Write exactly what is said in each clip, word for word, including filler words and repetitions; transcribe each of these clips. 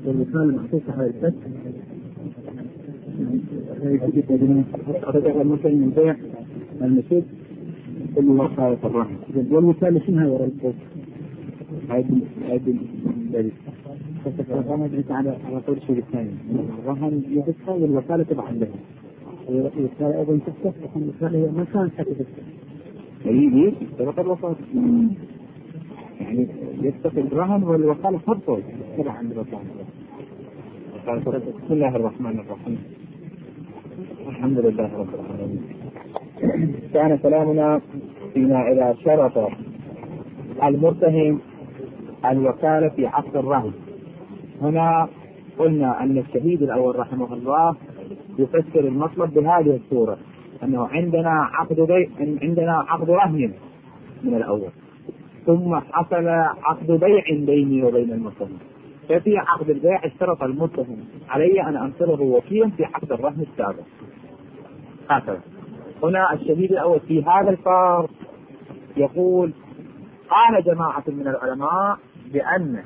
والمثال محطوط على الفتح مثل من بيع المسجد كل وقائع الرهن والمثال شنو هذا الفوق عيد عيد البيت فالرهن على على طول الشيء الثاني الرهن يفتح والوكالة تبع لها والوكالة أيضا تفتح والوكالة هي ما كانت تفتح يجي تبقى الوكالة يعني يفتح الرهن والوكالة فرطه تبع عند الوكالة. بسم الله الرحمن الرحيم الحمد لله رب العالمين. كان كلامنا فيما إذا شرط المرتهن الوكالة في عقد الرهن. هنا قلنا أن الشهيد الأول رحمه الله يفسر المطلب بهذه الصورة أنه عندنا عقد بيع عندنا عقد رهن من الأول ثم حصل عقد بيع بيني وبين المرتهن. ففي عقد البيع اشترط المرتهن علي أن أنصره وكيلا في عقد الرهن السابق. هكذا هنا الشهيد الأول في هذا الفار يقول قال جماعة من العلماء بأن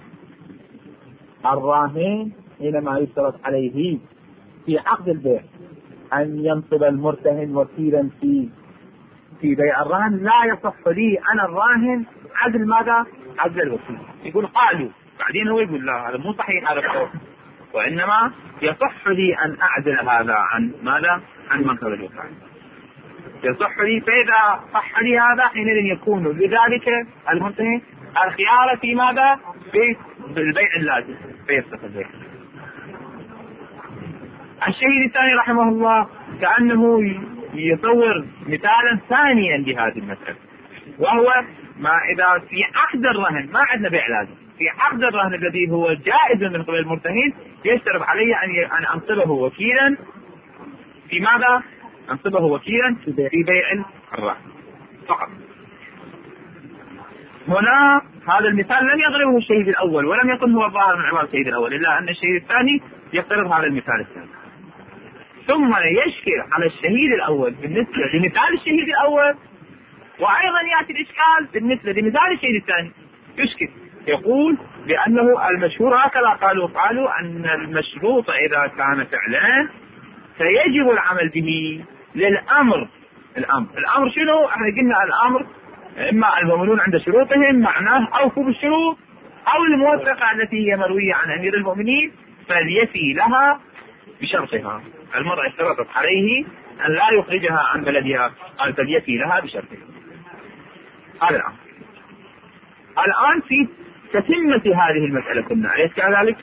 الراهن حينما يشترط عليه في عقد البيع أن ينصب المرتهن وكيلا في في بيع الرهن لا يصح لي أنا الراهن عدل ماذا؟ عدل الوكيل. يقول قالوا بعدين هو يقول لا هذا مو صحيح هذا القول وإنما يصح لي أن أعدل هذا عن ماذا؟ عن منصب الوكالة يصح لي. فإذا صح لي هذا حينئذ يكون لذلك المرتهن الخيار في ماذا؟ في البيع اللازم فيفسخ البيع. الشهيد الثاني رحمه الله كأنه يصور مثالا ثانيا لهذه المسألة وهو ما إذا في عقد الرهن ما عندنا بيع لازم في عقد الرهن الذي هو جائز من قبل المرتهن يشترط علي أن أنصبه وكيلا في ماذا؟ أنصبه وكيلا في بيع الرهن فقط. هنا هذا المثال لم يضربه الشهيد الأول ولم يكن هو الظاهر من عبارة الشهيد الأول إلا أن الشهيد الثاني يفترض هذا المثال الثاني. ثم يشكل على الشهيد الأول بالنسبة لمثال الشهيد الأول وأيضا يأتي الإشكال بالنسبة لمثال الشهيد الثاني يشكل يقول بأنه المشهور هكذا قالوا قالوا أن المشروط إذا كان فعلا فيجب العمل به للأمر. الأمر الأمر شنو؟ احنا قلنا الأمر إما المؤمنون عند شروطهم معناه أوفوا بالشروط أو الموثقة التي هي مروية عن أمير المؤمنين فليفي لها بشرطها. المرأة اشترطت عليه أن لا يخرجها عن بلدها قال فليفي لها بشرطها. هذا الأمر. الآن في تتمة هذه المسألة كنا أليس كذلك؟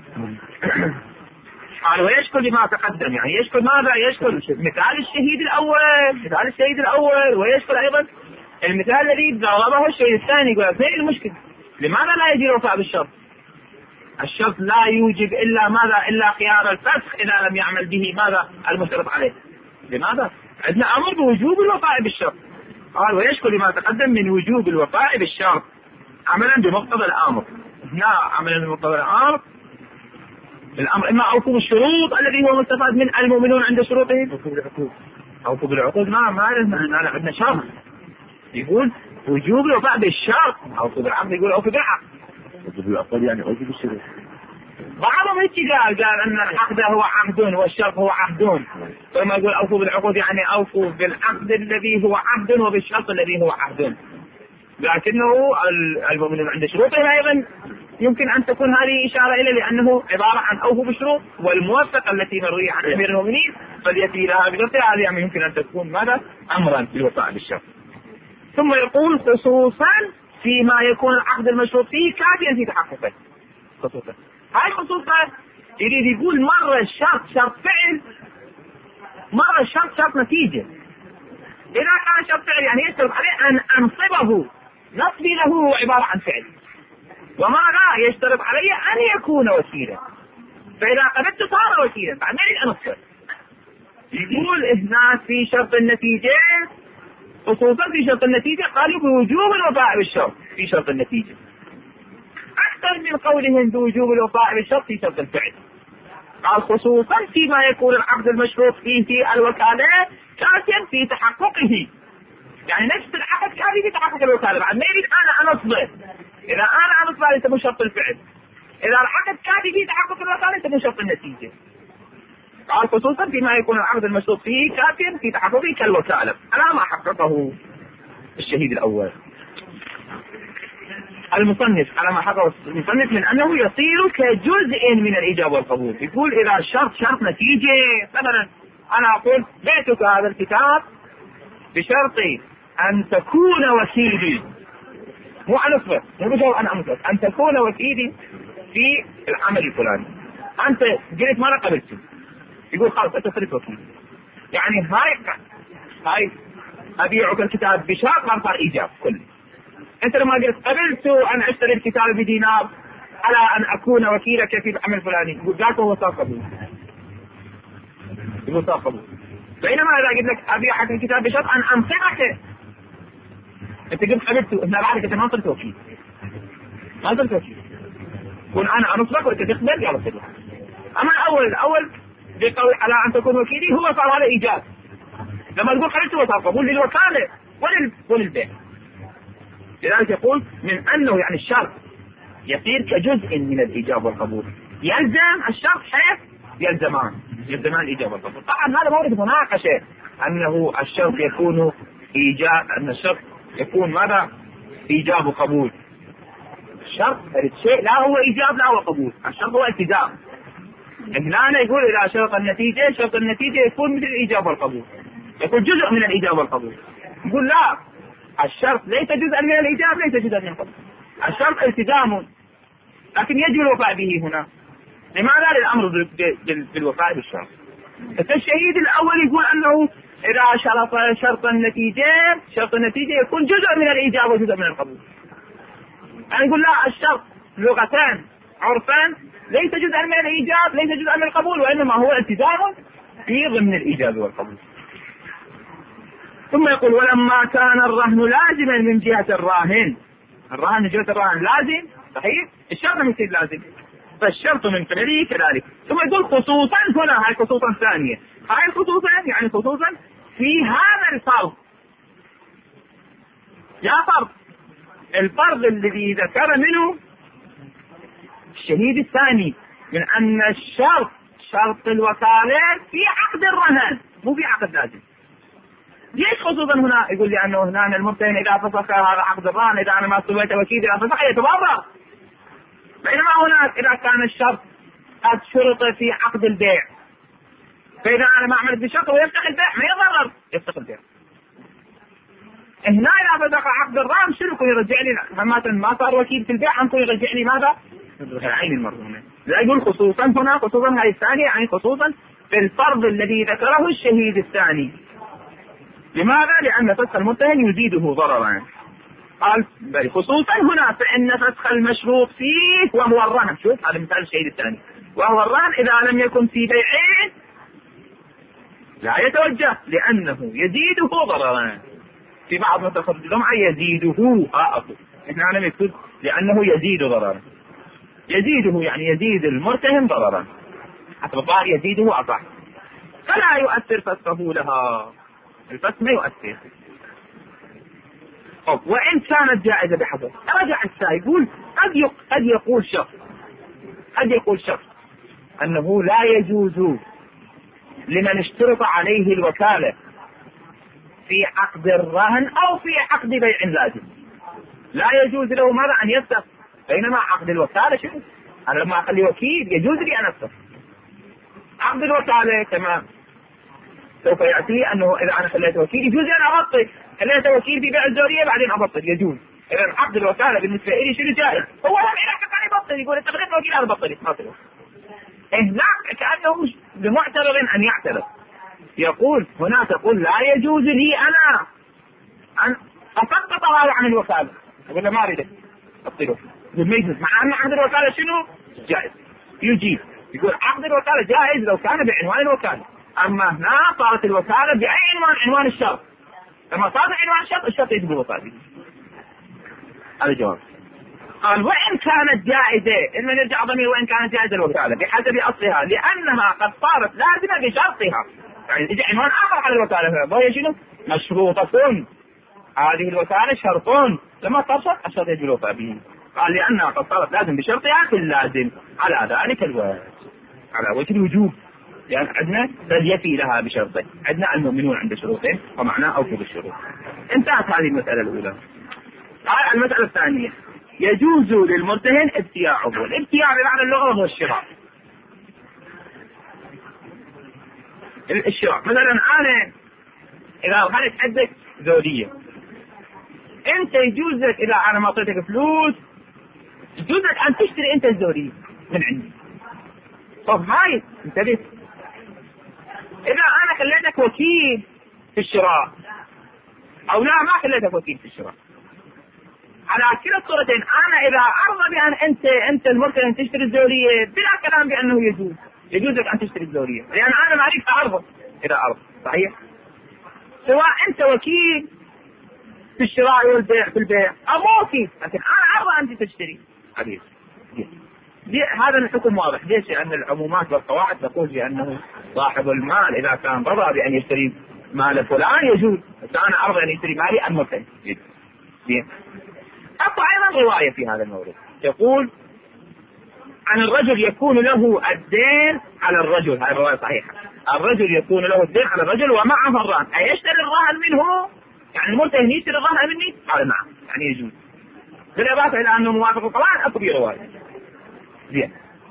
قال ويشكل لما تقدم يعني يشكل ماذا؟ يشكل مثال الشهيد الأول مثال الشهيد الأول ويشكل أيضا المثال الذي ضربه الشهيد الثاني. يقول فين المشكلة؟ لماذا لا يجي الوفاء بالشرط؟ الشرط لا يوجب إلا ماذا؟ إلا خيار الفسخ إذا لم يعمل به ماذا؟ المشترط عليه. لماذا؟ عندنا أمر بوجوب الوفاء بالشرط. قال ويشكل لما تقدم من وجوب الوفاء بالشرط عملا بمقتضى الأمر. هنا عملا بمقتضى الأمر الأمر إما أوفوا بالشروط الذي هو مستفاد من المؤمنون عند شروطهم أوفوا بالعقود أوفوا بالعقود ما ما لنا عندنا شرط يقول وجوب الوفاء بالشرط أوفوا بالعقد يقول أوفوا بالعقد أوفوا بالعقد يعني أوفوا بالشروط. بعضهم هيك قال قال أن العقد هو عقد والشرط هو عقد ثم يقول أوفوا بالعقود يعني أوفوا بالعقد الذي هو عقد وبالشرط الذي هو عقد. لكنه المؤمنون عند شروطهم أيضا يمكن أن تكون هذه إشارة إلى لأنه عبارة عن أوفوا بالشروط والموثقة التي مروية عن أمير المؤمنين فليأتي لها بشرطها. هذه يعني يمكن أن تكون ماذا؟ أمرا بالوفاء بالشرط. ثم يقول خصوصا فيما يكون العقد المشروط فيه كافيا في تحققه. خصوصا هاي خصوصا يريد يقول مرة الشرط شرط فعل مرة الشرط شرط نتيجة. إذا كان شرط فعل يعني يشترط عليه أن أنصبه نصبي له هو عبارة عن فعل وماذا يشترط علي أن يكون وكيلا فإذا قبلت صار وكيلا بعد ما يريد أنصب. يقول هنا في شرط النتيجة خصوصا في شرط النتيجة قالوا بوجوب الوفاء بالشرط في شرط النتيجة أكثر من قولهم بوجوب الوفاء بالشرط في شرط الفعل. قال خصوصا فيما يكون العقد المشروط فيه في الوكالة كافيا في تحققه يعني نفس العقد كافي في تحقق الوكالة بعد ما يريد أنا أنصبه. إذا أنا أنصبه ليس شرط الفعل إذا العقد كافي في تحقق الوكالة تكون شرط النتيجة. قال خصوصا فيما يكون العقد المشروط فيه كافيا في تحققه كالوكالة على ما حققه الشهيد الأول. المصنف على ما حققه المصنف من أنه يصير كجزء من الإيجاب والقبول. يقول إذا الشرط شرط نتيجة، مثلا أنا أقول بعتك هذا الكتاب بشرط أن تكون وكيلي، مو عن نصبه، مو بجواب أنا عن نصبه، أن تكون وكيلي في العمل الفلاني. أنت قلت مرة قبلته، يقول خلاص أنت صرت وكيل. يعني هاي هاي أبيعك الكتاب بشرط ما صار إيجاب كله. أنت لما قلت قبلت أن أشتري الكتاب بدينار على أن أكون وكيلك في العمل الفلاني، يقول ذاك هو صار قبول، يقول صار قبول. بينما إذا قلت لك أبيعك الكتاب بشرط أن أنصحك، أنت قلت قبلت هنا بعد أنت ما صرت وكيل، ما صرت وكيل. كون أنا أنصحك وأنت تقبل يلا صدق. أما الأول الأول بقول على أن تكون وكيلي هو صار هذا إيجاب. لما تقول قبلت هو صار قبول للوكالة ولل وللبيع. لذلك يقول من أنه يعني الشرط يصير كجزء من الإيجاب والقبول، يلزم الشرط حيث يلزمان يلزمان الإيجاب والقبول. طبعا هذا مورد مناقشة أنه الشرط يكون إيجاب، أن الشرط يكون ماذا؟ إيجاب وقبول. الشرط الشيء لا هو إيجاب لا هو قبول، الشرط هو التزام. هنا يقول إذا شرط النتيجة شرط النتيجة يكون مثل الإيجاب والقبول، يكون جزء من الإيجاب والقبول. يقول لا، الشرط ليس جزءا من الإيجاب ليس جزءا من القبول، الشرط التزام لكن يجب الوفاء به هنا. لماذا؟ للأمر بالوفاء بالشرط. فالشهيد الأول يقول أنه إذا شرط شرط النتيجة شرط النتيجة يكون جزء من الإيجاب وجزء من القبول. يعني يقول لا، الشرط لغتان عرفان ليس جزءا من الإيجاب ليس جزءا من القبول، وإنما هو التزام في ضمن الإيجاب والقبول. ثم يقول ولما كان الرهن لازما من جهة الراهن، الرهن من جهة الراهن لازم صحيح، الشرط من يصير لازم، فالشرط من فعله كذلك. ثم يقول خصوصا هنا، هاي خصوصا ثانية، هاي خصوصا يعني خصوصا في هذا الفرض. يا فرض الفرض الذي ذكر منه الشهيد الثاني من أن الشرط شرط الوكالة في عقد الرهن مو في عقد لازم. ليش خصوصا هنا؟ يقول لأنه هنا المرتهن إذا فسخ هذا عقد الرهن، إذا أنا ما سويت وكيل إذا فسخ يتبرر. بينما هناك إذا كان الشرط قد شرط في عقد البيع، فإذا أنا ما عملت بشرط ويفتح البيع ما يضرر، يفتح البيع. هنا إذا فسخ عقد الرهن شركه يرجع لي مثلا ما صار وكيل في البيع أنه يرجع لي ماذا؟ العين المرهونة. لا يقول خصوصا هنا، خصوصا هذه الثانية يعني خصوصا في الفرض الذي ذكره الشهيد الثاني. لماذا؟ لأن فسخ المرتهن يزيده ضررا. قال بل خصوصا هنا فإن فسخ المشروط فيه وهو الرهن، شوف هذا مثال الشهيد الثاني، وهو الرهن إذا لم يكن في بيعين لا يتوجه لأنه يزيده ضررا. في بعض نسخ الجمعة يزيده آخر، إحنا لم يكتب لأنه يزيد ضررا، يزيده يعني يزيد المرتهن ضررا، حتى الظاهر يزيده أصح، فلا يؤثر فسخه لها، الفسخ ما يؤثر. طب وإن كانت جائزة بحسب، رجع السائل يقول قد قد يقول شخص قد يقول شخص أنه لا يجوز لمن اشترط عليه الوكالة في عقد الرهن أو في عقد بيع لازم، لا يجوز له ماذا أن يفسخ، بينما عقد الوكالة شنو؟ أنا لما أخلي وكيل يجوز لي أن أفسخ. عقد الوكالة كما سوف يأتي أنه إذا أنا خليت وكيل يجوز أن أبطل، خليت وكيل في بيع الزورية بعدين أبطل يجوز. إذا عقد الوكالة بالنسبة لي شنو جائز، هو هم إذا كان يبطل يقول أنت خليت وكيل أنا بطل يبطل. هناك كأنه لمعترض أن يعترض، يقول هنا تقول لا يجوز لي أنا أن أسقط هذا عن الوكالة، أقول له ما أريدك أبطله، يقول ما يجوز، مع أن عقد الوكالة شنو جائز يجيب، يقول عقد الوكالة جائز لو كان بعنوان الوكالة، أما هنا صارت الوكالة بأي عنوان، عنوان الشرط، لما صار عنوان الشرط الشرط يجب الوفاء به. هذا الجواب. قال وإن كانت جائزة، إن نرجع ضمير وإن كانت جائزة الوكالة بحسب أصلها لأنها قد صارت لازمة بشرطها، يعني يجي عنوان آخر على الوكالة وهي شنو؟ مشروطة، هذه الوكالة شرط، لما صار شرط الشرط يجب الوفاء به. قال لأنها قد صارت لازم بشرطها في اللازم على ذلك الوجه، على وجه الوجوب، لأن يعني عندنا بل يفي لها بشرطين، عندنا المؤمنون عند شروطين ومعناه أوفوا بالشروط. انتهت هذه المسألة الأولى. هاي المسألة الثانية، يجوز للمرتهن ابتياعه. الابتياع بمعنى اللغة هو الشراء. الشراء مثلا أنا إذا كانت عندك زوجية، أنت يجوز لك إذا أنا ما أعطيتك فلوس يجوز لك أن تشتري أنت الزوجية من عندي. طب هاي انتبه، إذا أنا خليتك وكيل في الشراء أو لا ما خليتك وكيل في الشراء، على كلا الصورتين أنا إذا أرضى بأن أنت أنت المرتهن تشتري الزوجية بلا كلام بأنه يجوز يجوز لك أن تشتري الزوجية، لأن يعني أنا ما عليك أرضى إذا أرضى صحيح، سواء أنت وكيل في الشراء والبيع في البيع أو مو وكيل، لكن أنا أرضى أنت تشتري حبيبي. هذا الحكم واضح. ليش؟ لأن العمومات والقواعد تقول بأنه صاحب المال إذا كان رضى بأن يشتري مال فلان يجوز، بس أنا أرضى أن يشتري مالي المرتهن. زين. أكو أيضا رواية في هذا المورد يقول عن الرجل يكون له الدين على الرجل، هذه الرواية صحيحة، الرجل يكون له الدين على الرجل ومعه الرهن، أي يشتري الرهن منه، يعني المرتهن يشتري الرهن مني قال نعم يعني يجوز، بالإضافة إلى أنه موافق القواعد. أكو في رواية. زين.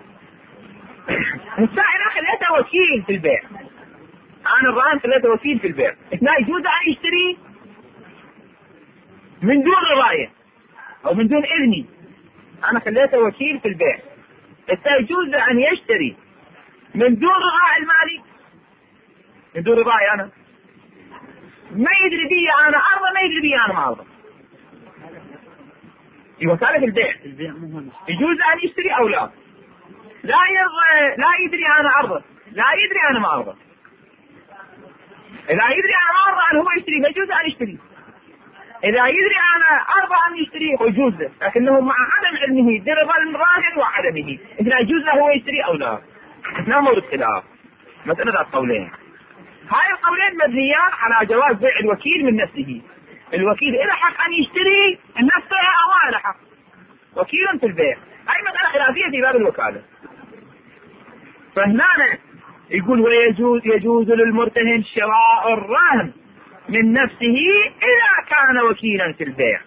السائل خليته وكيل في البيع، أنا الرهن خليته وكيل في البيع، لا يجوز أن يشتري من دون رواية أو من دون إذني، أنا خليته وكيل في البيع، يجوز أن يشتري من دون رضاء المالي، من دون رضاي أنا، ما يدري بي أنا أرضى ما يدري بي أنا ما أرضى، في وكالة البيع يجوز أن يشتري أو لا، لا يرضى لا يدري أنا أرضى لا يدري أنا ما أرضى، إذا يدري أنا ما أرضى أن هو يشتري ما يجوز أن يشتري، إذا يدري أنا أرضى أن يشتري يجوز له، لكنه مع عدم علمه برضا الراهن وعدمه إذا يجوز له هو يشتري أو لا. لا مورد خلاف، مسألة القولين، هاي القولين مبنيان على جواز بيع الوكيل من نفسه. الوكيل إذا حق أن يشتري النفس أو لا حق، وكيل في البيع، هاي مسألة خلافية في باب الوكالة. فهنا يقول ويجوز يجوز للمرتهن شراء الرهن من نفسه إذا كان وكيلا في البيع.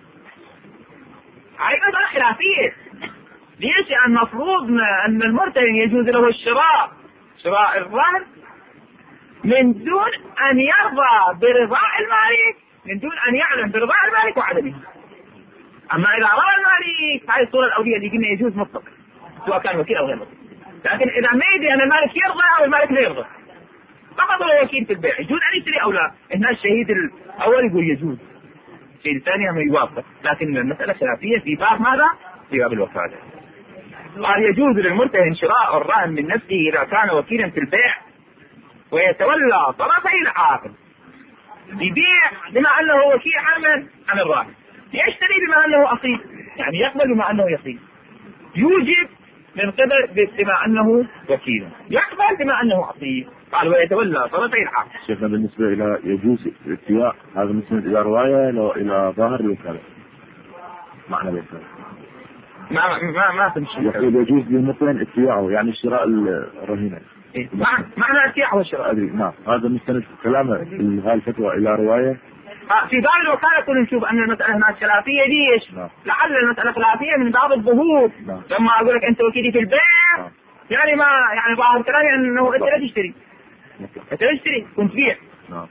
هاي مسألة خلافية. ليش؟ لأن المفروض أن المرتهن يجوز له الشراء شراء الرهن من دون أن يرضى برضاء المالك، من دون أن يعلم برضاء المالك وعدمه. أما إذا رضى المالك هاي الصورة الأولية اللي قلنا يجوز مطلق سواء كان وكيل أو غير وكيل، لكن إذا ما يدري أن المالك يرضى أو المالك لا يرضى فقط هو وكيل في البيع يجوز أن يشتري أو لا. هنا الشهيد الأول يقول يجوز، الشهيد الثاني ما يوافق، لكن المسألة خلافية في باب ماذا؟ في باب الوكالة. قال يجوز للمرتهن شراء الرهن من نفسه إذا كان وكيلا في البيع ويتولى طرفي العاقد، يبيع بما أنه وكيل عمل عن الراهن، يشتري بما أنه أصيل يعني يقبل بما أنه يصيل، يوجب من قبل بما أنه وكيل، يقبل بما أنه أصيل. قال ويتولى طرفي العاقد. شيخنا بالنسبة إلى يجوز الاتياء هذا مسند إلى رواية لو إلى ظاهر الوكالة معنى الوكالة ما ما ما تمشي. يقول يجوز للمرتهن اتياعه يعني شراء الرهينة. إيه؟ معنى معنى اتياعه والشراء. أدري نعم هذا مستند كلامه في هذه الفتوى إلى رواية. في باب الوكالة كنا نشوف أن المسألة هناك خلافية. ليش؟ نعم. لعل المسألة خلافية من باب الظهور. نعم. لما أقول لك أنت وكيلي في البيع نعم. يعني ما يعني ظاهر كلامي أنه أنت لا تشتري أنت لا تشتري كنت بيع. نعم.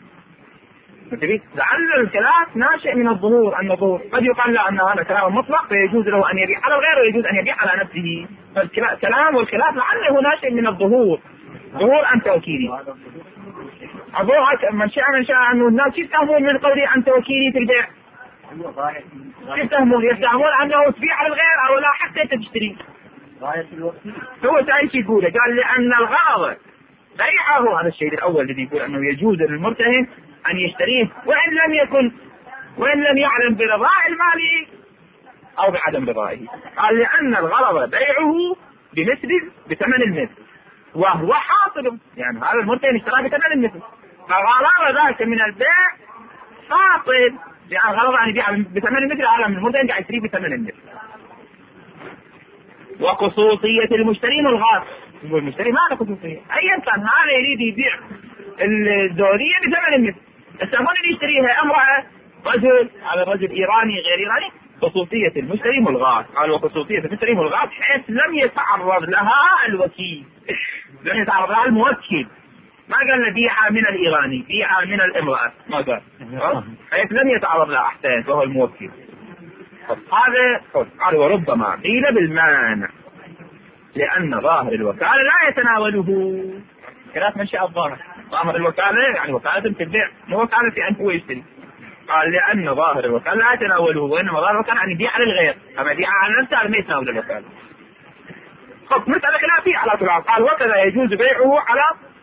لعل الكلام ناشئ من الظهور، أن الظهور قد يقال له أن هذا كلام مطلق فيجوز له أن يبيع على الغير ويجوز أن يبيع على نفسه، فالكلام والخلاف لعله ناشئ من الظهور. ظهور أنت وكيلي الظهور من شاء من شاء أنه الناس يفتهمون من قولي أنت وكيلي في البيع، يفتهمون يفتهمون أنه تبيع على الغير أو لا حتى أنت تشتري. هو تعيش يقول قال لأن الغرض بيعه، هذا الشيء الأول الذي يقول أنه يجوز للمرتهن أن يشتريه وإن لم يكن وإن لم يعلم برضاء المالي أو بعدم رضائه. قال لأن الغرض بيعه بمثل بثمن المثل وهو حاصل، يعني هذا المرتهن اشتراه بثمن المثل، فغرض ذلك من البيع حاصل، يعني غرض أن يبيع بثمن المثل، هذا من المرتهن قاعد يشتريه بثمن المثل. وخصوصية المشتري ملغاة. يقول المشتري ما له خصوصية، أيا كان هذا يريد يبيع الدورية بثمن المثل، السهم اللي يشتريها امرأة رجل، هذا الرجل إيراني غير إيراني، خصوصية المشتري ملغاة. قال وخصوصية المشتري ملغاة حيث لم يتعرض لها الوكيل، لم يتعرض لها الموكل، ما قال له بيعها من الإيراني، بيعها من الامرأة، ما قال، حيث لم يتعرض لها أحسن وهو الموكل. هذا قال وربما قيل بالمانع لأن ظاهر الوكالة لا يتناوله خلاف منشأ الظاهر. ظاهر الوكالة يعني وكالة في البيع، مو وكالة في أن هو يشتري. قال لأن ظاهر الوكالة لا يتناوله، وإنما ظاهر الوكالة يعني يبيع للغير، أما يبيع على نفسه ما يتناول الوكالة. خب مسألة خلافية على طول. قال وكذا يجوز بيعه على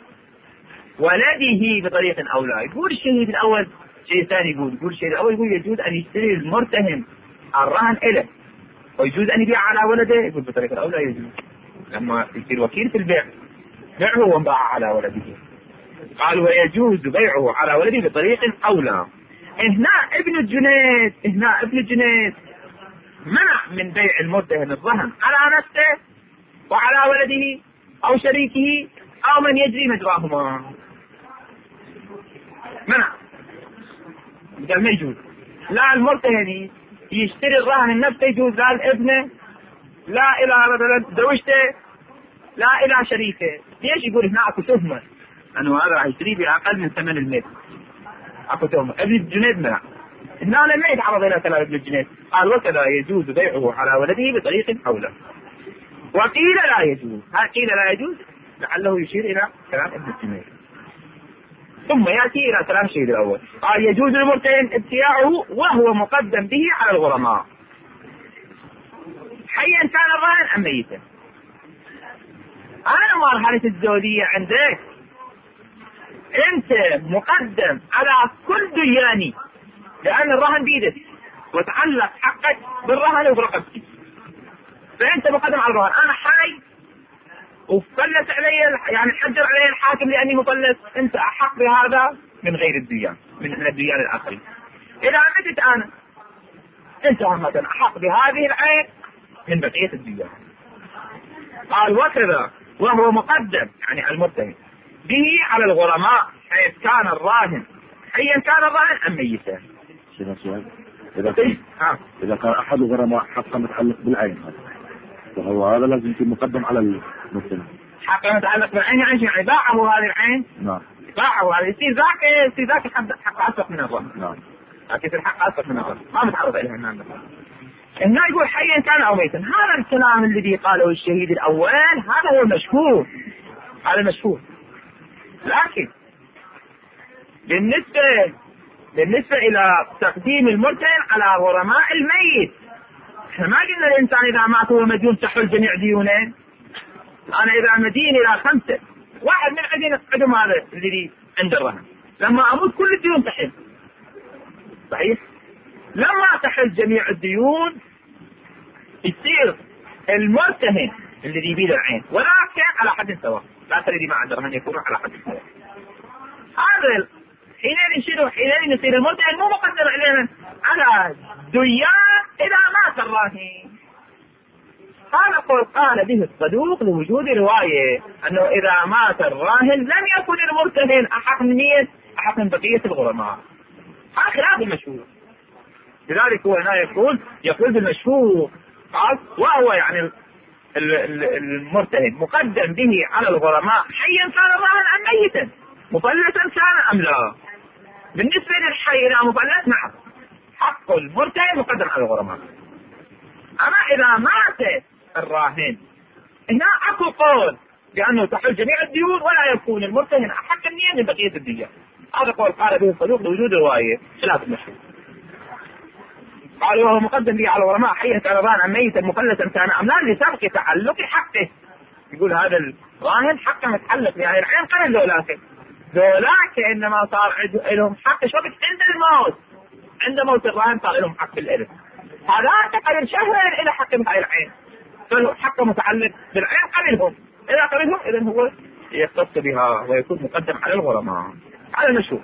ولده بطريقة أو لا. يقول الشهيد الأول شيء ثاني، يقول يقول الشيء الأول يقول يجوز أن يشتري المرتهن الرهن إله، ويجوز أن يبيع على ولده. يقول بطريقة أو لا يجوز لما يصير وكيل في البيع، بيعه وانباع على ولده. قال ويجوز بيعه على ولده بطريق أولى. هنا ابن الجنيد هنا ابن الجنيد منع من بيع المرتهن الرهن على نفسه وعلى ولده أو شريكه أو من يجري مجراهما، منع، قال ما يجوز. لا المرتهن يشتري الرهن النفسه يجوز، لا الابن، لا إلى مثلا زوجته، لا إلى شريكه. ليش؟ يقول هنا أكو تهمة أنه هذا راح يشتري بأقل من ثمن المثل، أكو تهمة. ابن الجنيد منع، هنا لم يتعرض إلى كلام ابن الجنيد. قال وكذا يجوز بيعه على ولده بطريق أولى. وقيل لا يجوز، ها قيل لا يجوز لعله يشير إلى كلام ابن الجنيد. ثم يأتي إلى كلام الشهيد الأول. قال يجوز للمرتهن ابتياعه وهو مقدم به على الغرماء حيا كان الرهن أم ميتا. أنا مرحلة الزودية عندك أنت مقدم على كل دياني، لأن الرهن بيدك وتعلق حقك بالرهن وبرقبتك، فأنت مقدم على الرهن. أنا حي وفلت علي يعني حجر علي الحاكم لأني مفلس، أنت أحق بهذا من غير الديان، من الديان الآخرين. إذا متت أنا أنت مثلا أحق بهذه العين من بقية الديان. قال وكذا وهو مقدم يعني المرتهن به على الغرماء حيث كان الراهن حيا كان الراهن أم ميتا. سؤال إذا كان إذا كان أحد الغرماء حقا متعلق بالعين فهو هذا لازم يكون مقدم على المرتهن. حقا متعلق بالعين يعني باعه هذه العين، نعم باعه هذا يصير ذاك يصير ذاك حق أسبق من الرهن. نعم لكن الحق أسبق من الرهن ما متعرض إليها النام. إنه يقول حيا كان أو ميتا. هذا الكلام الذي قاله الشهيد الأول هذا هو المشهور، هذا المشهور. لكن بالنسبة بالنسبة إلى تقديم المرتهن على غرماء الميت، احنا ما قلنا الإنسان إذا مات هو مديون تحل جميع ديونه. أنا إذا مدين إلى خمسة، واحد من عندنا عدم هذا الذي عند الرهن، لما أموت كل الديون تحل، صحيح؟ لما تحل جميع الديون يصير المرتهن الذي يبيد العين ولكن على حد سواء، لا الذي ما عنده رهن يكون على حد سواء. هذا حينئذ نشيله، حينئذ يصير المرتهن مو مقدر علينا على ديان إذا مات الراهن. هذا قول قال به الصدوق لوجود رواية أنه إذا مات الراهن لم يكن المرتهن أحق من ميت أحق من بقية الغرماء. هذا خلاف المشهور، لذلك هو هنا يقول يقول بالمشهور قال وهو يعني المرتهن مقدم به على الغرماء حيا كان الراهن أم ميتا، مفلسا كان أم لا. بالنسبة للحي إذا مفلس نعم حق المرتهن مقدم على الغرماء. أما إذا مات الراهن هنا أكو قول بأنه تحل جميع الديون ولا يكون المرتهن أحق النية من بقية الديون. هذا قول قال به الصدوق لوجود رواية خلاف المشهور. قال وهو مقدم به على الغرماء حيا كان الراهن أم ميتا مفلسا كان أم لا لسبق تعلق حقه. يقول هذا الراهن حقه متعلق بهذه العين قبل ذولاك، ذولاك إنما صار لهم حق شبك عند الموت، عند موت الراهن صار لهم حق بالإرث. هذا قبل شهر إلى حق بهذه العين، فالحق متعلق بالعين قبلهم، إذا قبلهم إذن هو يختص بها ويكون مقدم على الغرماء. هذا المشهور.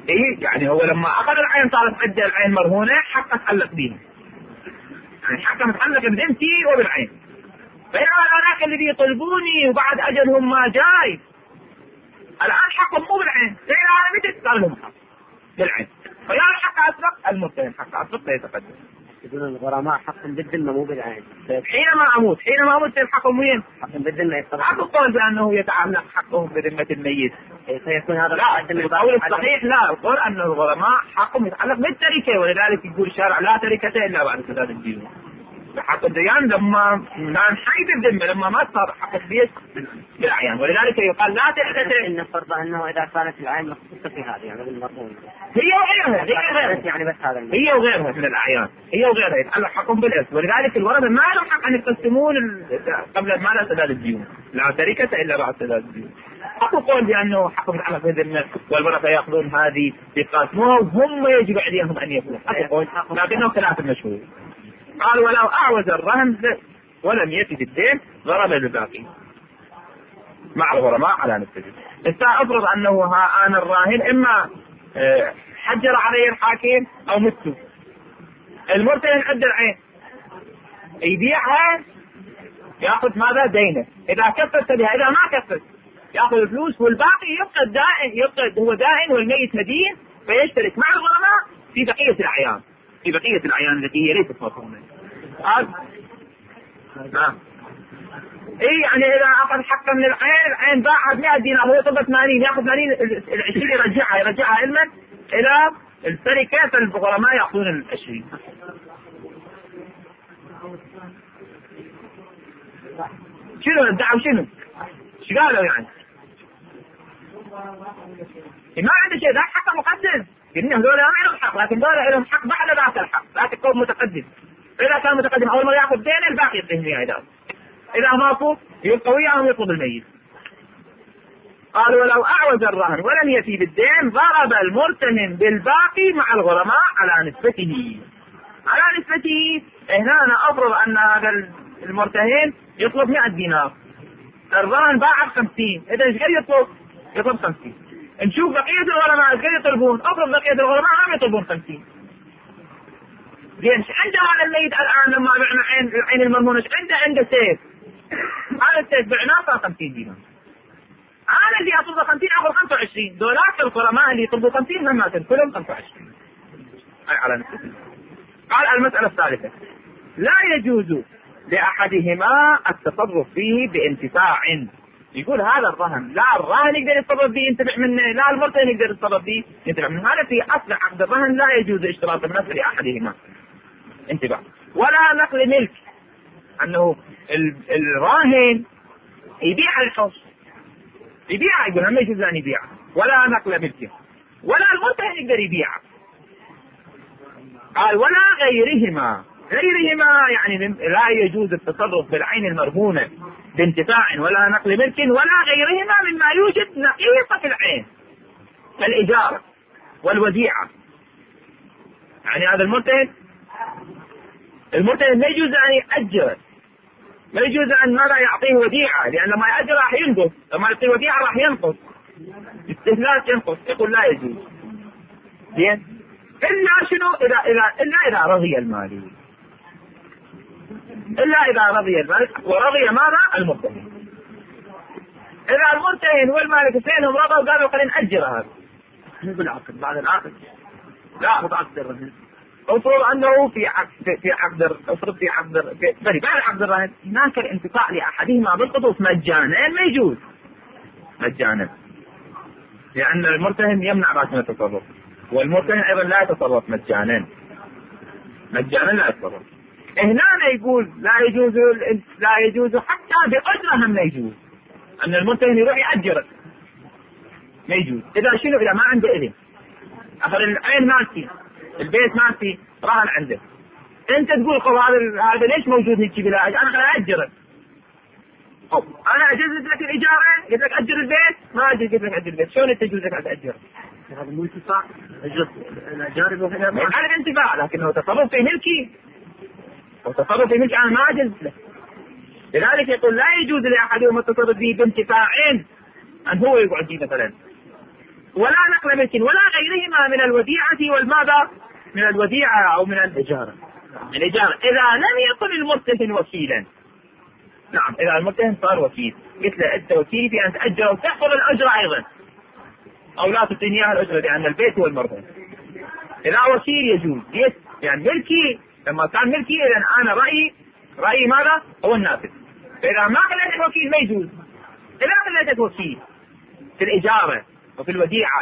إيه يعني هو لما أخذ العين صارت عدة العين مرهونة حق تعلق بها، يعني حق متعلق بذمتي وبالعين. فإذا هذاك الذي يطلبوني وبعد أجلهم ما جاي الآن حقهم مو بالعين، فإذا أنا متى صار لهم حق بالعين، فيا حق أسبق المرتهن حق أسبق فيتقدم. يقولون الغرماء حق بالذمة مو بالعين. حينما أموت حينما أموت الحقهم وين؟ حق بالذمة. حق القول بأنه يتعلق حقهم بذمة الميت. فيكون هذا لا، القول الصحيح لا، القول أن الغرماء حقهم يتعلق بالتركة، ولذلك يقول الشارع لا تركة إلا بعد سداد الديون. حق الديان لما كان حي بالذمة لما ما صار حق البيت بالأعيان، ولذلك يقال لا تركة. إن فرض أنه إذا كانت العين مخصوصة في هذه يعني بالمرهون هي وغيرها هي وغيرها يعني بس هذا هي وغيرها من الأعيان هي وغيرها يتعلق حقهم بالإرث، ولذلك الورثة ما لهم حق أن يقسمون قبل ما لا سداد الديون، لا تركة إلا بعد سداد الديون. حق القول بأنه حقهم يتعلق بالذمة والورثة يأخذون هذه يقاسموها وهم يجب عليهم أن يأخذوا حق القول، لكنه خلاف المشهور. قال ولو أعوز الرهن ولم يأتي بالدين ضرب الباقي مع الغرماء على نفسه. افرض أنه ها أنا الراهن إما حجر عليه الحاكم أو مت، المرتهن عند العين يبيعها يأخذ ماذا دينه، إذا كفت بها، إذا ما كفت يأخذ الفلوس والباقي يبقى الدائن، يبقى هو دائن والميت مدين، فيشترك مع الغرماء في بقية الأعيان في بقية الأعيان التي هي ليست مفهومة. قال نعم إيه يعني إذا أخذ حقا من العين، العين باعها مئة دينار هو يطلب ثمانين، يأخذ ثمانين العشرين يرجعها يرجعها إلمن إلى الشركة، فالغرماء يأخذون العشرين. شنو الدعوة شنو؟ شو قالوا يعني؟ ما عنده شيء، ذا حق مقدس، إنهم هذول ما لهم حق، لكن هذول لهم حق بعد ذاك الحق، ذاك القوم متقدم. إذا كان متقدم أول ما يأخذ دين الباقي يعطيه إياه، إذا إذا ما فوق يبقى وياهم يطلب الميت. قال ولو أعوز الرهن ولم يأتي بالدين ضرب المرتهن بالباقي مع الغرماء على نسبته. على نسبته هنا أنا أفرض أن هذا المرتهن يطلب مئة دينار، الرهن باع خمسين، إذا إيش قد يطلب؟ يطلب خمسين. نشوف بقية الغرماء إيش قد يطلبون، أفرض بقية الغرماء هم يطلبون خمسين. زين عنده هذا الميت الآن لما بعنا عين العين المرهونة عنده عنده سيف، هذا السيف بعناه صار خمسين دينار، أنا اللي أطلب خمسين أخذ خمسة وعشرين، دولار الغرماء اللي يطلبوا خمسين مما كلهم خمسة وعشرين. أي على نفسه. قال المسألة الثالثة لا يجوز لأحدهما التصرف فيه بانتفاع. يقول هذا الرهن لا الراهن يقدر يتصرف به ينتفع منه، لا المرتهن يقدر يتصرف به ينتفع منه، هذا في أصل عقد الرهن لا يجوز اشتراط النفع لأحدهما انتفاع ولا نقل ملك، أنه الراهن يبيع الحوش يبيع، يقول ما يجوز أن يبيع، ولا نقل ملكه، ولا المرتهن يقدر يبيع. قال ولا غيرهما، غيرهما يعني لا يجوز التصرف بالعين المرهونة بانتفاع ولا نقل ملك، ولا غيرهما مما يوجد نقيصة في العين كالإجارة والوديعة. يعني هذا المرتهن المرتهن ما يجوز أن يأجر، ما يجوز أن ماذا يعطيه وديعة، لأن لما يأجر راح ينقص، لما يعطيه وديعة راح ينقص، استهلاك ينقص، يقول لا يجوز. زين إلا شنو؟ إذا إذا إلا إذا رضي المالي، إلا إذا رضي المالك، ورضي ماذا؟ المرتهن. إذا المرتهن والمالك اثنينهم رضوا قالوا خلينا نأجر هذا، مو بالعقد بعد العقد، لا مو بعقد الرهن. افرض أنه في عقد في عقد افرض في عقد في بعد عقد الرهن هناك الانتفاع لأحدهما بالقطوف مجانا ما يجوز مجانا، لأن المرتهن يمنع راس من التصرف، والمرتهن أيضا لا يتصرف مجانا مجانا لا يتصرف. هنا يقول لا يجوز لا يجوز حتى بقدرهم ما يجوز أن المرتهن يروح يأجر، ما يجوز. إذا شنو؟ إذا ما عنده إذن، أخذ العين مالتي البيت مالتي راهن عنده، أنت تقول خو هذا هذا ليش موجود هيك بلا أنا خليني أأجره، أنا أجوز لك الإجارة قلت لك أجر البيت، ما أجوز قلت لك أجر البيت، شلون أنت تجوز لك تأجر؟ هذا مو انتفاع، أجر الأجارب وهنا ما هذا انتفاع، لكنه تصرف في ملكي، وتصرف في ملكي أنا ما أجوز له. لذلك يقول لا يجوز لأحدهم التصرف به بانتفاع، أن هو يقعد فيه مثلا ولا نقل ملك ولا غيرهما من الوديعة والماذا من الوديعة أو من الإجارة الإجارة إذا لم يكن المرتهن وكيلا. نعم إذا المرتهن صار وكيل، قلت له أنت وكيل في أن تأجر وتحفظ الأجرة أيضا، أو لا تعطيني إياها الأجرة لأن البيت هو المرتهن. إذا وكيل يجوز يعني ملكي، لما كان ملكي إذا أنا رأيي رأيي ماذا هو النافذ. فإذا ما خليتك وكيل ما يجوز. إذا خليتك وكيل في الإجارة وفي الوديعة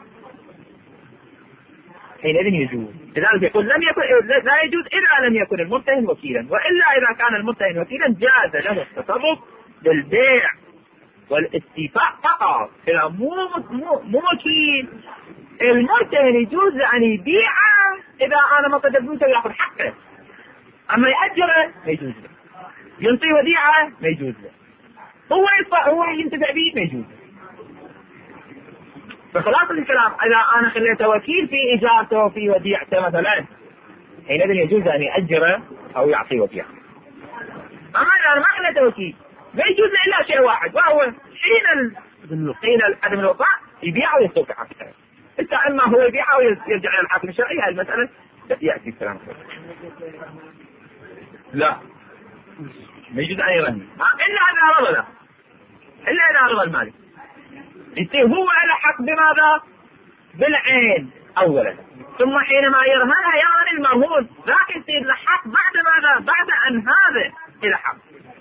حينئذ يجوز. لذلك يقول لم يكن لا يجوز إذا لم يكن المرتهن وكيلا، وإلا إذا كان المرتهن وكيلا جاز له التصرف بالبيع والاستيفاء فقط. إذا مو مو مو وكيل المرتهن يجوز أن يبيعه إذا أنا ما قدرت فلوسه ويأخذ حقه، أما يأجره ما يجوز له، ينطي وديعة ما يجوز له، هو يدفع هو ينتفع به ما يجوز. فخلاصة الكلام إذا أنا خليته وكيل في إجارته وفي وديعته مثلا حينئذ يجوز أن يأجره أو يعطي وديعة. أما إذا أنا ما خليته وكيل ما يجوز إلا شيء واحد، وهو حين حين عدم الوقاع يبيعه ويستوفي حقه. إنت إما هو يبيعه ويرجع إلى الحاكم الشرعي، هذه المسألة يأتي الكلام. لا ما يجوز أن يرهن إلا إذا رضى له، إلا إذا رضى المالك يصير هو له حق بماذا؟ بالعين أولا، ثم حينما يرهنها يرهن المرهون ذاك يصير له حق بعد ماذا؟ بعد أن هذا إلى حق،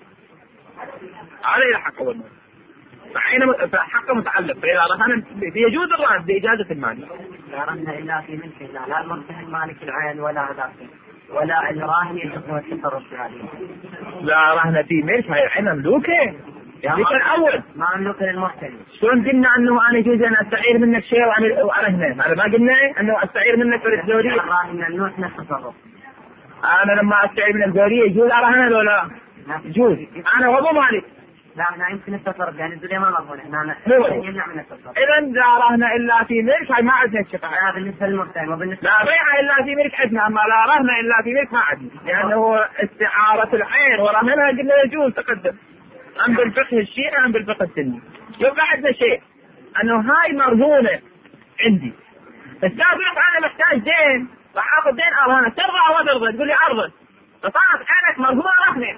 هذا إلى حق أول مرة. فحينما فحقه متعلق، فإذا رهن يجوز الرهن بإجازة المالك. لا رهن إلا في ملك الله، لا المرتهن مالك العين ولا ذاك ولا الراهن يجوز التصرف في هذه. لا رهن في ملك، هاي العين مملوكة يعني الأول ما مملوك للمرتهن. شلون قلنا أنه أنا يجوز أن أستعير منك شيء وأرهنه؟ هذا ما قلنا أنه أستعير منك في الزورية. الراهن ممنوع من التصرف. أنا لما أستعير من الزورية يجوز أرهنه ولا لا؟ يجوز. أنا وأبو مالك لا احنا يمكن التصرف يعني الزورية ما مرهون، احنا يمنع من التصرف. إذا لا رهن إلا في ملك هاي ما عندنا الشقاء. لا بالنسبة للمرتهن وبالنسبة لا بيع إلا في ملك عندنا، أما لا رهن إلا في ملك ما عندنا، لأنه استعارة العين ورهنها قلنا يجوز تقدم. أم بالفقه الشيعي أم بالفقه السني. يبقى عندنا شيء أنه هاي مرهونة عندي، السابق أنا محتاج دين راح آخذ دين أرهنه، ترضى أو ترضى؟ تقول لي أرضى، فصارت عينك مرهونة رهنة،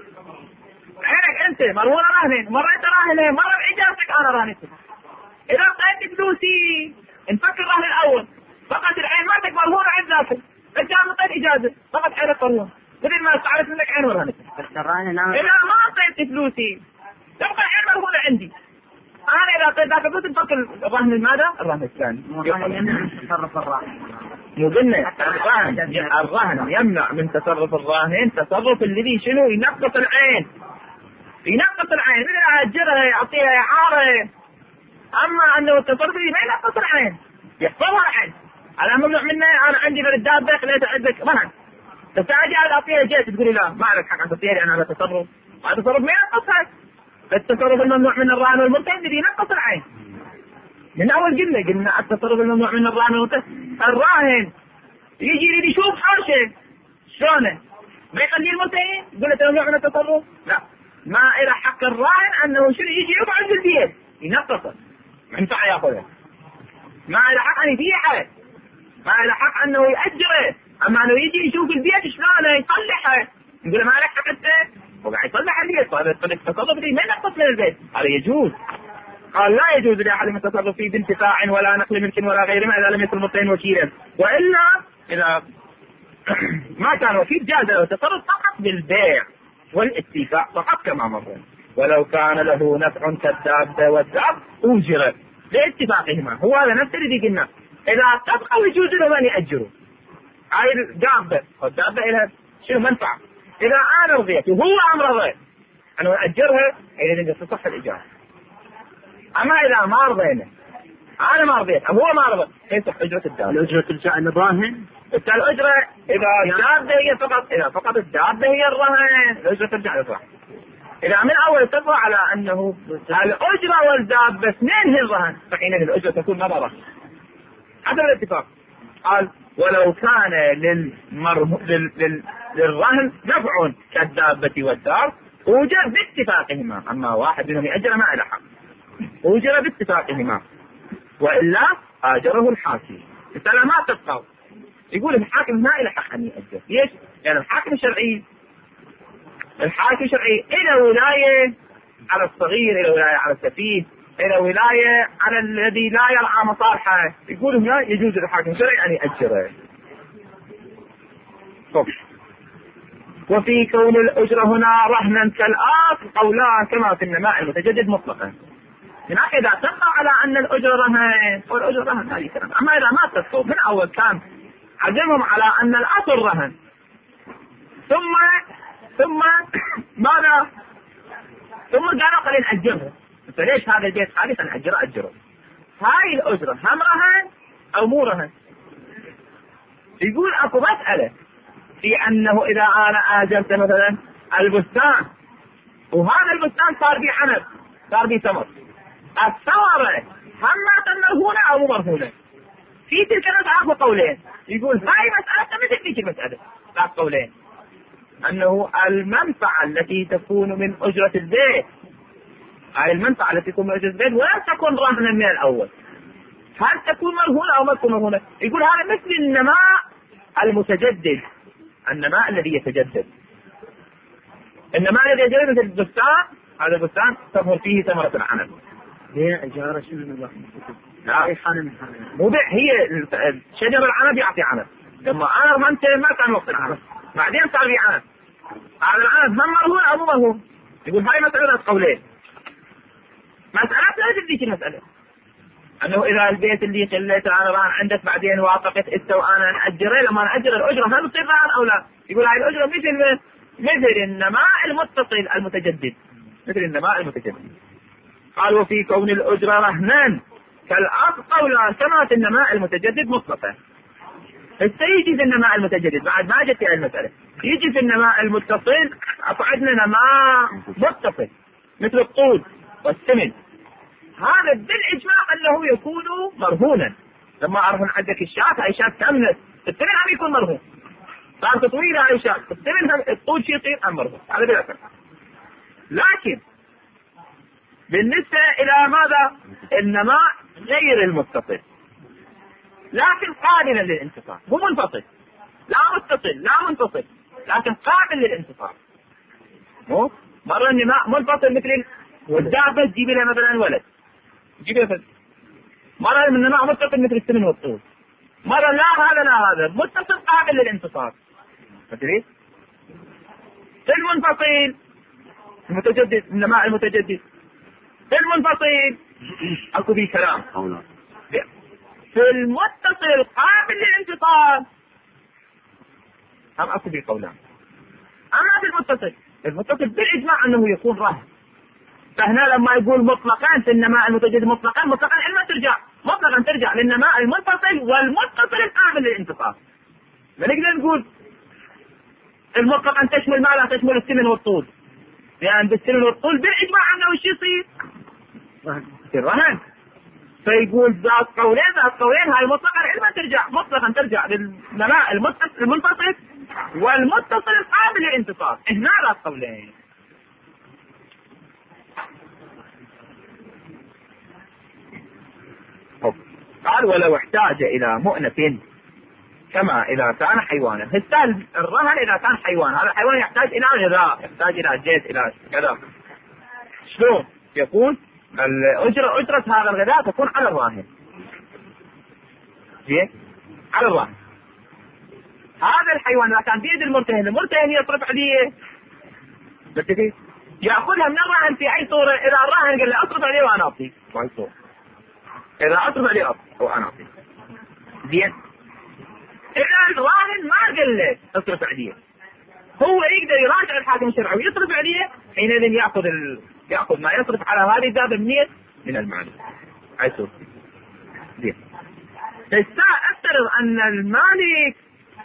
عينك أنت مرهونة رهنة، مرة أنت راهنة مرة بإجازتك أنا راهنتك. إذا أعطيت فلوسي نفكر الرهن الأول فقط العين مالتك مرهونة عند ذاتك، أنت أعطيت إجازة فقط عينك مرهونة، بدل ما استعرف منك عين ورهنتك. إذا ما أعطيت فلوسي تبقى العين مرهونة عندي. أنا إذا أعطيت ذاك فلوسي نفكر الرهن الماذا؟ الرهن الثاني. يمنع من تصرف الراهن. مو قلنا الرهن الرهن يمنع من تصرف الراهن تصرف الذي شنو؟ ينقص العين، ينقص العين مثل أجرها يعطيها إعارة. أما أنه التصرف اللي ما ينقص العين يحفظها العين، هذا ممنوع منه. أنا عندي في الدابة خليته عندك رهن، بس أجي على أعطيها جيت تقولي لا ما لك حق أن تعطيها أنا هذا تصرف، هذا تصرف ما ينقصها. التصرف الممنوع من الرهن والمرتهن الذي ينقص العين. من أول قلنا قلنا التصرف الممنوع من الرهن والمرتهن، الراهن يجي يريد يشوف حرشه شلونه ما يخليه المرتهن يقول له ممنوع من التصرف؟ لا، ما إلى حق الراهن أنه شنو يجي يقعد بالبيت ينقصه ما ينفع ياخذه، ما إلى حق أن يبيعه، ما إلى حق أنه يأجره. أما أنه يجي يشوف البيت شلونه يصلحه يقول ما لك حق أنت وقاعد يصلح البيت، هذا التصرف فيه ما ينقص من البيت، هذا يجوز. قال لا يجوز لأحد من التصرف فيه بانتفاع ولا نقل ملك ولا غيره إذا لم يكن المرتهن وكيلا، وإلا إذا ما كان وكيل جاز له التصرف فقط بالبيع والاستيفاء فقط كما مر. ولو كان له نفع كالدابة والداب أوجر لاتفاقهما، هو هذا نفس الذي قلنا إذا تبقى يجوز له أن يأجره. هاي الدابة والدابة لها شنو منفعة، إذا أنا رضيت وهو أم رضي أنه أجرها إذا تصح الإجارة. أما إذا ما رضينا أنا ما رضيت أو هو ما رضي يصح أجرة الدابة. الأجرة ترجع للراهن. الأجرة إذا الدابة هي فقط إذا فقط الدابة هي الرهن الأجرة ترجع للراهن. إذا من أول اتفق على أنه الأجرة والدابة اثنين هي الرهن فحينئذ الأجرة تكون مرة حسب الاتفاق. قال ولو كان للمره... لل... لل... للرهن نفع كالدابة والدار أوجر باتفاقهما، أما واحد منهم يأجر ما إلى حق أوجر باتفاقهما. وإلا آجره الحاكم. مثلا ما تبقى يقول الحاكم هنا إلى حق أن يأجر. ليش؟ يعني الحاكم الشرعي الحاكم الشرعي إلى ولاية على الصغير، إلى ولاية على السفيه، إلى ولاية على الذي لا يرعى مصالحه. يقول هنا يجوز للحاكم الشرعي أن يأجره. طب وفي كون الأجرة هنا رهنا كالآخر قولان كما في النماء المتجدد مطلقا. من ناحية إذا تبقى على أن الأجرة رهن والأجرة رهن هذه كلام. أما إذا ما تبقى من أول كان عزمهم على أن الأصل رهن ثم ثم ماذا ثم قالوا قليل أجره. فليش هذا البيت خالص أن أجره أجره؟ هاي الأجرة هم رهن أو مو رهن؟ يقول أكو مسألة في أنه إذا أنا آجرت مثلا البستان وهذا البستان صار بيه عنب صار بيه تمر، الثمرة هم مرهونة أو مو مرهونة؟ في تلك المسألة قولين. يقول هاي مسألة مثل تلك المسألة لا قولين، أنه المنفعة التي تكون من أجرة البيت هاي المنفعة التي تكون من أجرة البيت ولا تكون رهنا من الأول، هل تكون مرهونة أو ما تكون مرهونة؟ يقول هذا مثل النماء المتجدد، النماء الذي يتجدد. النماء الذي يتجدد مثل البستان، هذا البستان تظهر فيه ثمرة العنب. هي إجارة شنو من لا مو هي شجر العنب يعطي عنب. لما أنا رهنت ما كان وقت العنب بعدين صار لي عنب، هذا العنب هم مرهون أو مو مرهون؟ يقول هاي مسألة قولين. مسألة لا تدريك المسألة أنه إذا البيت اللي خليت العنب عندك بعدين وافقت أنت وأنا نأجره، لما نأجر الأجرة هل تصير رهن أو لا؟ يقول هاي الأجرة مثل مثل النماء المتصل المتجدد، مثل النماء المتجدد. قال وفي كون الأجرة رهنا كالأصل قولا كما في النماء المتجدد مطلقا. يجي في النماء المتجدد بعد ما جت المسألة، يجي في النماء المتصل عندنا نماء متصل مثل الطول والسمن، هذا بالإجماع أنه يكون مرهونا. لما أرهن عندك الشاة هاي شاة كاملة السمن هم يكون مرهون، صار تطويل هاي شاة السمن الطول شيء يصير هم مرهون، هذا بالأسف. لكن بالنسبة إلى ماذا؟ النماء غير المتصل لكن قابلا للانتصار، مو منفصل لا متصل لا منفصل لكن قابل للانتصار. مو مرة النماء منفصل مثل الدابة تجيب لها مثلا ولد تجيب لها، مرة النماء متصل مثل السمن والطول، مرة لا هذا لا هذا متصل قابل للانتصار. تدري في المنفصل المتجدد النماء المتجدد في المنفصل اكو في كلام، في المتصل القابل للانتصار هم اكو في قولان. اما في المتصل المتصل بالاجماع انه يكون رهن. فهنا لما يقول مطلقا في النماء المتجدد مطلقا مطلقا علما ترجع مطلقا ترجع للنماء المنفصل والمتصل القابل للانتصار. فنقدر نقول المطلقا تشمل ما لا تشمل السمن والطول، لان يعني بالسمن والطول بالاجماع انه ايش يصير؟ رهن. فيقول ذات قولين ذات قولين هاي مطلقا علما ترجع مطلقا ترجع للنماء المنفصل والمتصل القابل للانتصار. هنا ذات قولين. قال ولو احتاج الى مؤنة كما اذا كان حيوانا. هسه الرهن اذا كان حيوان، هذا الحيوان يحتاج الى غذاء، يحتاج الى جيت الى كذا، شلون يكون الأجرة أجرة هذا الغذاء تكون على الراهن. زين على الراهن. هذا الحيوان إذا كان بيد المرتهن، المرتهن يصرف عليه بالتفيد يأخذها من الراهن في أي صورة. إذا الراهن قال له أصرف عليه وأنا أعطيك في أي صورة، إذا أصرف عليه وأنا أعطيك. زين إذا الراهن ما قال له أصرف عليه، هو يقدر يراجع الحاكم الشرعي ويصرف عليه، حينئذ يأخذ ال... يأخذ ما يصرف على هذه الدابة منين؟ من المال. عيسو. زين. الساعة أفترض أن المالك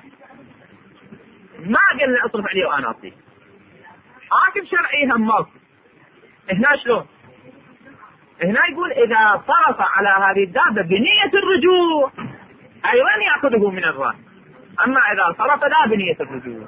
ما قال لي أصرف عليه وأنا أعطيه، حاكم شرعي هماك. هنا شلون؟ هنا يقول إذا صرف على هذه الدابة بنية الرجوع أيضا يأخذه من الراهن. أما إذا صرف لا بنية الرجوع،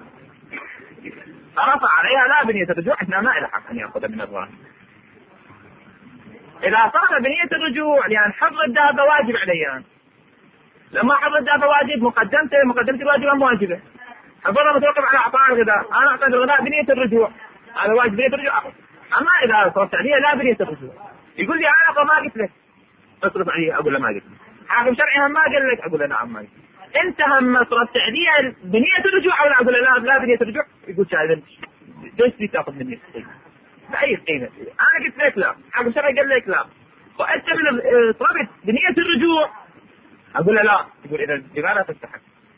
صرف عليها لا بنية الرجوع، إحنا ما إلى حق أن يأخذ من الراهن. إذا صار بنية الرجوع لأن حفظ الدابة واجب علي، لما حفظ الدابة واجب مقدمته مقدمة الواجب أم واجبة؟ حفظها متوقف على إعطاء الغذاء، أنا أعطيت الغذاء بنية الرجوع، هذا واجب بنية الرجوع. أما إذا صرفت عليه لا بنية الرجوع، يقول لي أنا ما قلت لك تصرف عليه، أقول له ما قلت لك. حاكم شرعي هم ما قال لك، أقول له نعم ما قلت. أنت هم صرفت عليه بنية الرجوع أو لا؟ أقول له لا لا بنية الرجوع. يقول شاهد ليش دي تأخذ مني القيمة؟ بأي قيمة؟ أنا قلت لك لا، حاكم شرعي قال لك لا، وأنت من صرفت بنية الرجوع. أقول له لا. يقول إذا لماذا تستحق؟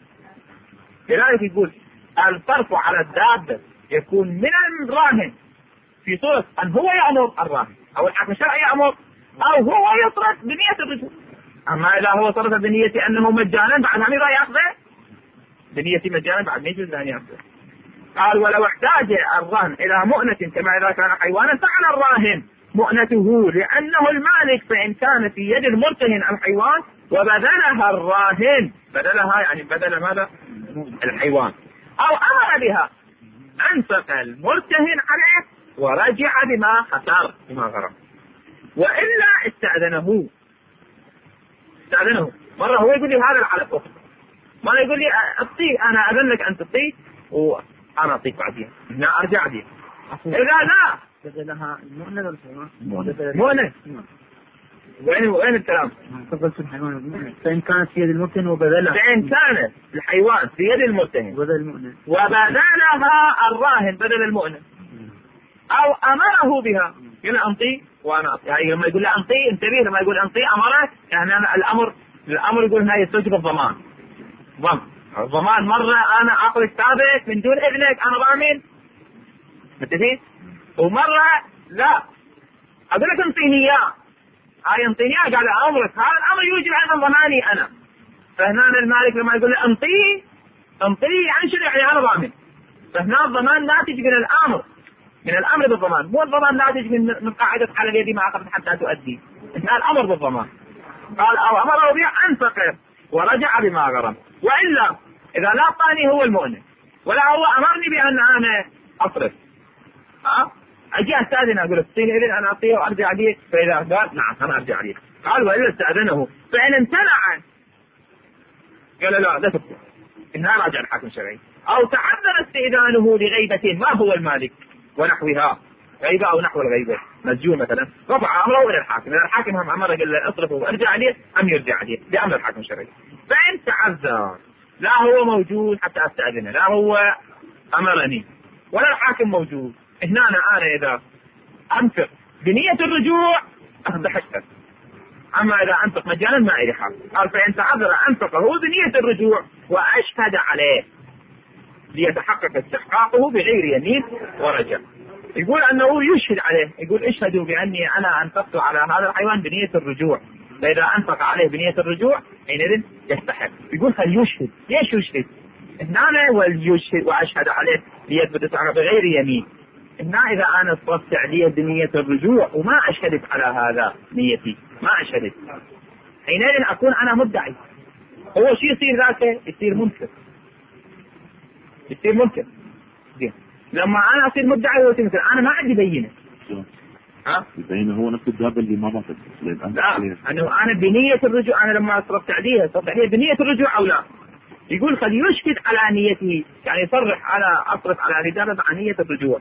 لذلك يقول الصرف على الدابة يكون من الراهن في صورة أن هو يأمر الراهن أو الحاكم الشرعي يأمر، أو هو يصرف بنية الرجوع. أما إذا هو صرف بنية أنه مجانا بعد هم يبغى يأخذه بنية مجانا بعد ما يجوز أن يأخذه. قال ولو احتاج الرهن إلى مؤنة كما إذا كان حيوانا فعلى الراهن مؤنته لأنه المالك، فإن كان في يد المرتهن الحيوان وبذلها الراهن، بدلها يعني بدل ماذا؟ الحيوان، أو أمر بها أنفق المرتهن عليه ورجع بما خسر بما غرم، وإلا استأذنه استأذنه مرة هو يقول لي هذا العلف، مرة يقول لي أعطيك أنا أذن لك أن تعطيك وأنا أعطيك بعدين، لا أرجع بيه. إذا لا بدلها المؤنة مؤنة وين وين الكلام؟ تفضل الحيوان فإن كانت في يد المرتهن وبذلها، فإن كانت الحيوان في يد المرتهن وبذل المؤنة وبذلها الراهن بدل المؤنة أو أمره بها، يقول أنطي وأنا أعطي. يعني لما يقول له أنطي انتبه، لما يقول أنطي أمره يعني أنا الأمر الأمر يقول هنا يستوجب الضمان. ضم الضمان مرة أنا أعطي كتابك من دون إذنك أنا ضامن متفقين، ومرة لا أقول لك انطيني إياه، هاي انطيني إياه قال أمرك، هذا الأمر يوجب أيضا ضماني أنا. فهنا المالك لما يقول له انطيه انطيه عن شنو يعني أنا ضامن، فهنا الضمان ناتج من الأمر من الأمر بالضمان، مو الضمان ناتج من من قاعدة على اليد ما أخذت حتى تؤدي، هنا الأمر بالضمان. قال أو أمره بها أنفق ورجع بما غرم، وإلا إذا لا أعطاني هو المؤنة ولا هو أمرني بأن أنا أصرف، ها أجي أستأذن أقول اعطيني إذن أنا أعطيه وأرجع عليه، فإذا قال نعم أنا أرجع عليه. قال وإلا استأذنه فإن امتنع قال لا لا تبقى إنها راجع الحاكم الشرعي، أو تعذر استئذانه لغيبة ما هو المالك ونحوها، غيبة أو نحو الغيبة مسجون مثلا، رفع أمره إلى الحاكم، إذا الحاكم هم أمره قال له اصرفه وأرجع عليه أم يرجع عليه بأمر الحاكم الشرعي. فإن تعذر لا هو موجود حتى أستأذنه، لا هو أمرني ولا الحاكم موجود، هنا أنا, أنا إذا أنفق بنية الرجوع أصبح أشهد، أما إذا أنفق مجانا ما إلي حق. قال فإن تعذر أنفقه بنية الرجوع وأشهد عليه ليتحقق استحقاقه بغير يمين ورجع. يقول أنه يشهد عليه، يقول اشهدوا بأني أنا أنفقت على هذا الحيوان بنية الرجوع، فإذا أنفق عليه بنية الرجوع حينئذ يستحق. يقول خل يشهد، ليش يشهد؟ هنا وليشهد وأشهد عليه ليثبت استحقاقه بغير يمين. هنا إذا أنا صرفت عليه بنية الرجوع وما أشهدت على هذا نيتي، ما أشهدت، حينئذ أكون أنا مدعي. هو شيء يصير ذاته يصير منكر، يصير منكر. لما أنا أصير مدعي هو يصير منكر، أنا ما عندي بينة. ها؟ البينة هو نفس الدابة اللي ما ماتت. لا، أنا أنا بنية الرجوع، أنا لما صرفت عليها صرفت عليها بنية الرجوع أو لا. يقول قد يشهد على نيته، يعني يصرح على أصرف على الدابة عن نية الرجوع.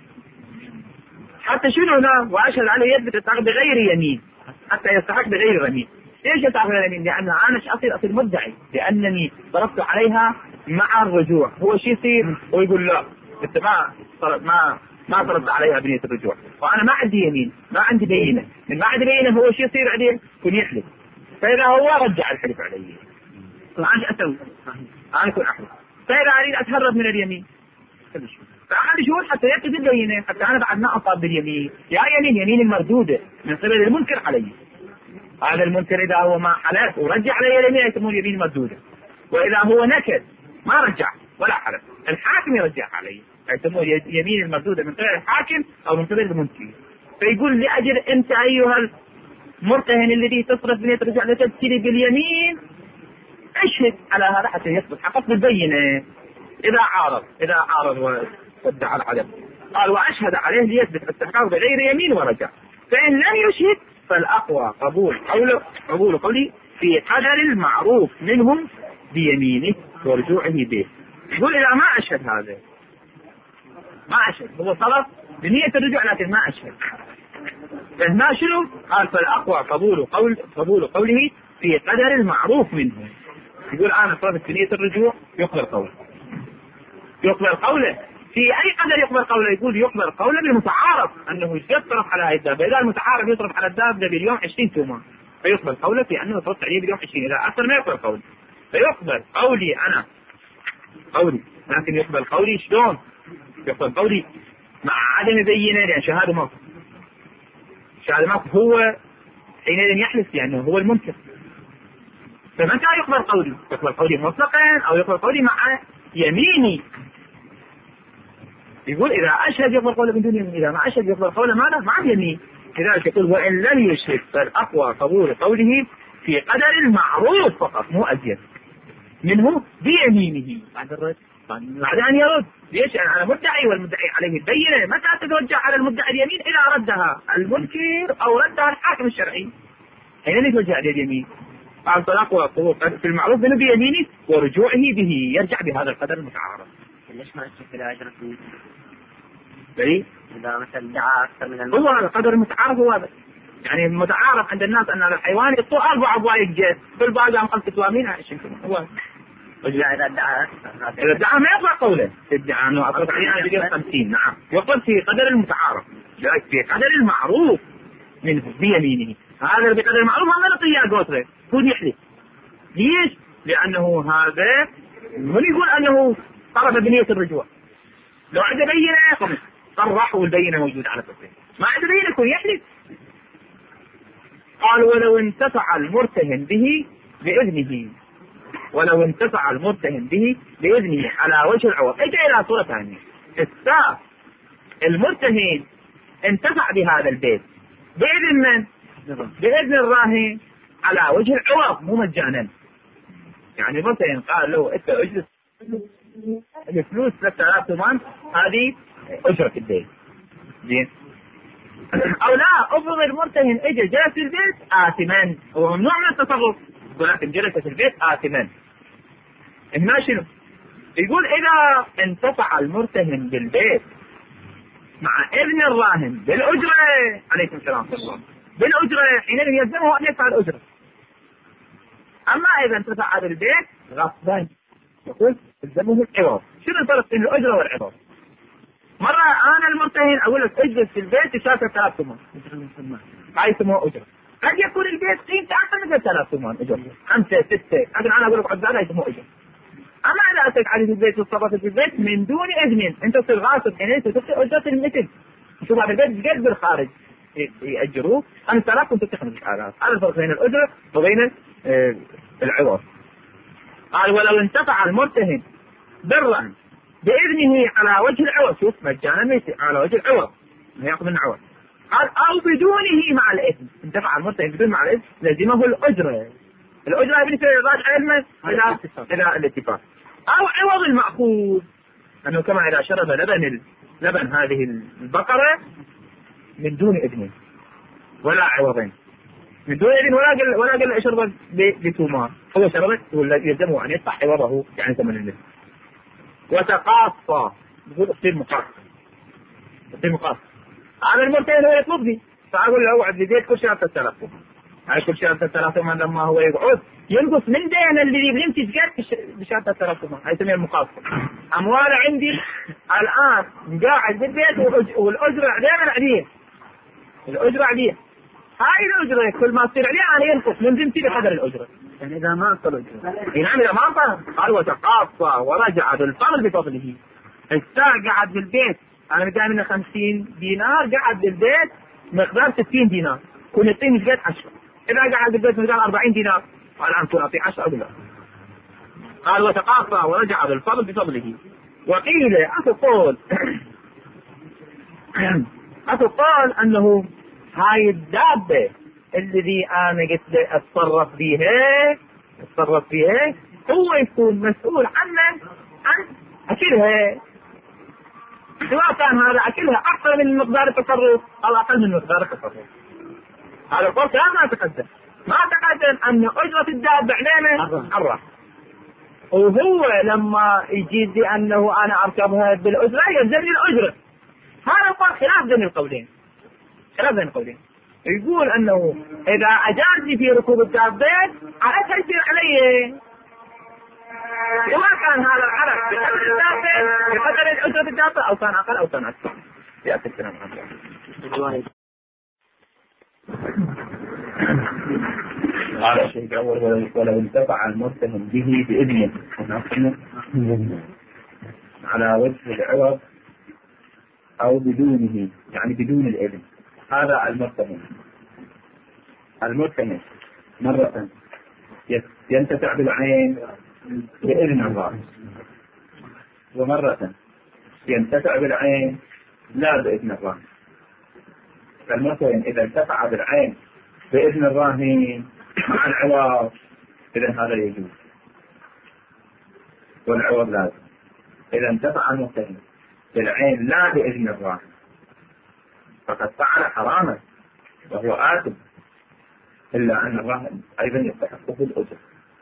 حتى شنو هنا وأشهد عليه يثبت استحق بغير يمين، حتى يستحق بغير يمين. ليش يستحق بغير يمين؟ لأن أنا أصير أصير مدعي لأنني صرفت عليها مع الرجوع. هو شيء يصير ويقول لا أنت ما صرف ما ما صرفت عليها بنية الرجوع، وأنا ما عندي يمين، ما عندي بينة. من ما عندي بينة هو شيء يصير عليه يكون يحلف، فإذا هو رجع الحلف علي أنا أسوي أنا أكون أحلف. فإذا أريد أتهرب من اليمين فأحد شهور حتى يكتب البينة، حتى أنا بعد ما أصاب باليمين يا يمين يمين المردودة من قبل المنكر علي. هذا المنكر إذا هو ما حلف ورجع علي اليمين يسمون يمين مردودة، وإذا هو نكد ما رجع ولا حلف الحاكم يرجع علي يسمون يمين المردودة من قبل الحاكم أو من قبل المنكر. فيقول لأجل أنت أيها المرتهن الذي تصرف بنية الرجوع لتبتلي باليمين اشهد على هذا حتى يثبت حقق بالبينة. إذا عارض إذا عارض وادعى العدم قال وأشهد عليه ليثبت استحقاقه بغير يمين ورجع. فإن لم يشهد فالأقوى قبول قوله قبول قولي في قدر المعروف منهم بيمينه ورجوعه به. يقول إذا ما أشهد هذا ما أشهد، هو طلب بنية الرجوع لكن ما أشهد، فهنا شنو؟ قال فالأقوى قبول قول قبول قوله في قدر المعروف منه. يقول أنا طلبت بنية الرجوع يقبل قوله، يقبل قوله في أي قدر يقبل قوله. يقول يقبل قوله بالمتعارف أنه يصرف على هذه الدابة، إذا المتعارف يصرف على الدابة باليوم عشرين تومان فيقبل قوله في أنه يصرف عليه باليوم عشرين، إذا أكثر ما يقبل قوله. فيقبل قولي أنا قولي، لكن يقبل قولي شلون؟ يقبل قولي مع عدم بينة، لأن شهادة موقف شهادة موقف هو حينئذ يحلف لأنه هو المنكر. فمتى يقبل قولي؟ يقبل قولي مطلقا أو يقبل قولي مع يميني. يقول إذا أشهد يقبل قوله من دون يمين، إذا ما أشهد يقبل قوله ماذا؟ مع يمين. لذلك يقول وإن لم يشهد فالأقوى قبول قوله في قدر المعروف فقط مو أزيد منه بيمينه بعد الرد، بعد أن يرد. ليش؟ أنا مدعي والمدعي عليه البينة. متى تتوجه على المدعي اليمين؟ إذا ردها المنكر أو ردها الحاكم الشرعي، حين يتوجه على اليمين. قال فالأقوى قبول في المعروف منه بيمينه ورجوعه به، يرجع بهذا القدر المتعارف. ليش ما أشهد إلى أجر فيه؟ بلي إذا مثلا دعا أكثر من المعروف. هو هذا القدر المتعارف، هو هذا يعني المتعارف عند الناس أن هذا الحيوان يطوع أربع أبوايق جيد في الباقي عن خمسة توامين عشان هو. إذا ادعى أكثر، إذا ادعى ما يطلع قوله، ادعى أنه أطلق علينا بقية خمسين نعم يقول في قدر المتعارف في قدر المعروف منه بيمينه. هذا بقدر المعروف ما نعطيه قوتره يكون يحلف. ليش؟ لأنه هذا من يقول أنه طلب بنية الرجوع. لو عنده بينة خمس صرح والبينة موجودة على فكرة، ما عنده بينة يكون يحلف. قال ولو انتفع المرتهن به بإذنه، ولو انتفع المرتهن به بإذنه على وجه العوض. اجي إلى صورة ثانية، الساق المرتهن انتفع بهذا البيت بإذن من؟ بإذن الراهن على وجه العوض مو مجانا. يعني المرتهن قال له انت اجلس الفلوس ثلاثة آلاف تومان هذه أجرة البيت زين، أو لا افرض المرتهن اجى جلس في البيت آثما، هو ممنوع من التصرف ولكن جلس في البيت آثما. هنا شنو؟ يقول إذا انتفع المرتهن بالبيت مع إذن الراهن بالأجرة عليكم السلام بالأجرة حينئذ يلزمه أن يدفع الأجرة. أما إذا انتفع بالبيت غصبا يقول يلزمه العوض. شنو الفرق بين الأجرة والعوض؟ مرة أنا المرتهن أقول لك اجلس في البيت يساوي ثلاثة آلاف تومان ما يسموه أجرة. قد يكون البيت قيمته أكثر من ثلاثة آلاف تومان أجرة خمسة ستة، لكن أنا أقول لك عبد الله يسموه أجرة. أما إذا أتيت عليه في البيت وصرفت في البيت من دون إذن أنت تصير غاصب حينئذ تدفع أجرة المثل. شوف هذا البيت قد بالخارج يأجروه خمسة آلاف وأنت تخرج آلاف. هذا الفرق بين الأجرة وبين آه العوض. قال ولو انتفع المرتهن بالرهن بإذنه على وجه العوض، شوف مجانا على وجه العوض ما يأخذ من عوض. قال أو بدونه مع الإذن، انتفع المرتهن بدون مع الإذن لازمه الأجرة. الأجرة بالنسبة للراجع علما إلى إلى الاتفاق. أو عوض المأخوذ، أنه كما إذا شرب لبن لبن هذه البقرة من دون إذن ولا عوضين، من دون إذن ولا قل ولا قل أشرب بتومار، هو شربت يلزمه أن يدفع عوضه يعني ثمن المثل. وتقاصى يقول اصير مقاص اصير مقاص هذا المرتهن هو يطلبني، فأقول له اوعد لي كل شيء ثلاثة آلاف على كل شيء ثلاثة آلاف لما هو يقعد ينقص من دين اللي بنمتج قد بشهر ثلاثة آلاف هاي يسميها المقاص. أموال عندي الآن قاعد بالبيت والأجرة دائما عليه، الأجرة عليه، هاي الأجرة كل ما تصير عليه أنا ينقص من ذمتي بقدر الأجرة. يعني إذا ما أصل أجرة نعم إذا ما أصل قال وتقاصى ورجع بالفضل بفضله. الساق قاعد بالبيت أنا مداني منه خمسين دينار قاعد بالبيت مقدار ستين دينار كون يعطيني البيت عشرة، إذا قاعد بالبيت مقدار أربعين دينار والآن كون أعطيه عشرة أو لا. قال وتقاصى ورجع بالفضل بفضله. وقيل أكو قول أكو قول أنه هاي الدابة الذي أنا قلت أتصرف بها أتصرف بها هو يكون مسؤول عنه عن أكلها، سواء كان هذا أكلها أكثر من مقدار التصرف أو أقل من مقدار التصرف. هذا القول كلام ما تقدم، ما تقدم أن أجرة الدابة علينا الراحل، وهو لما يجيز لي أنه أنا أركبها بالأجرة يلزمني الأجرة. هذا القول خلاف بين القولين، خلاف بين القولين. يقول أنه إذا أجاز لي في ركوب الدابة على تيسير علي، وما كان هذا العرض بقدر الدابة بقدر أجرة الدابة أو كان أقل أو كان أكثر. يأتي الكلام عنه. هذا الشيء الأول، ولو انتفع المتهم به بإذنه على وجه العوض أو بدونه، يعني بدون الإذن. هذا المتهم المتهم مرة ينتفع بالعين بإذن الله، ومرة ينتفع بالعين لا بإذن الله. فالمتهم إذا انتفع بالعين بإذن الراهن مع العوض إذا هذا يجوز، والعوض لازم. إذا انتفع المتهم بالعين لا بإذن الراهن فقد فعل حراما وهو آثم، إلا أن الراهن أيضا يستحقه الأجر،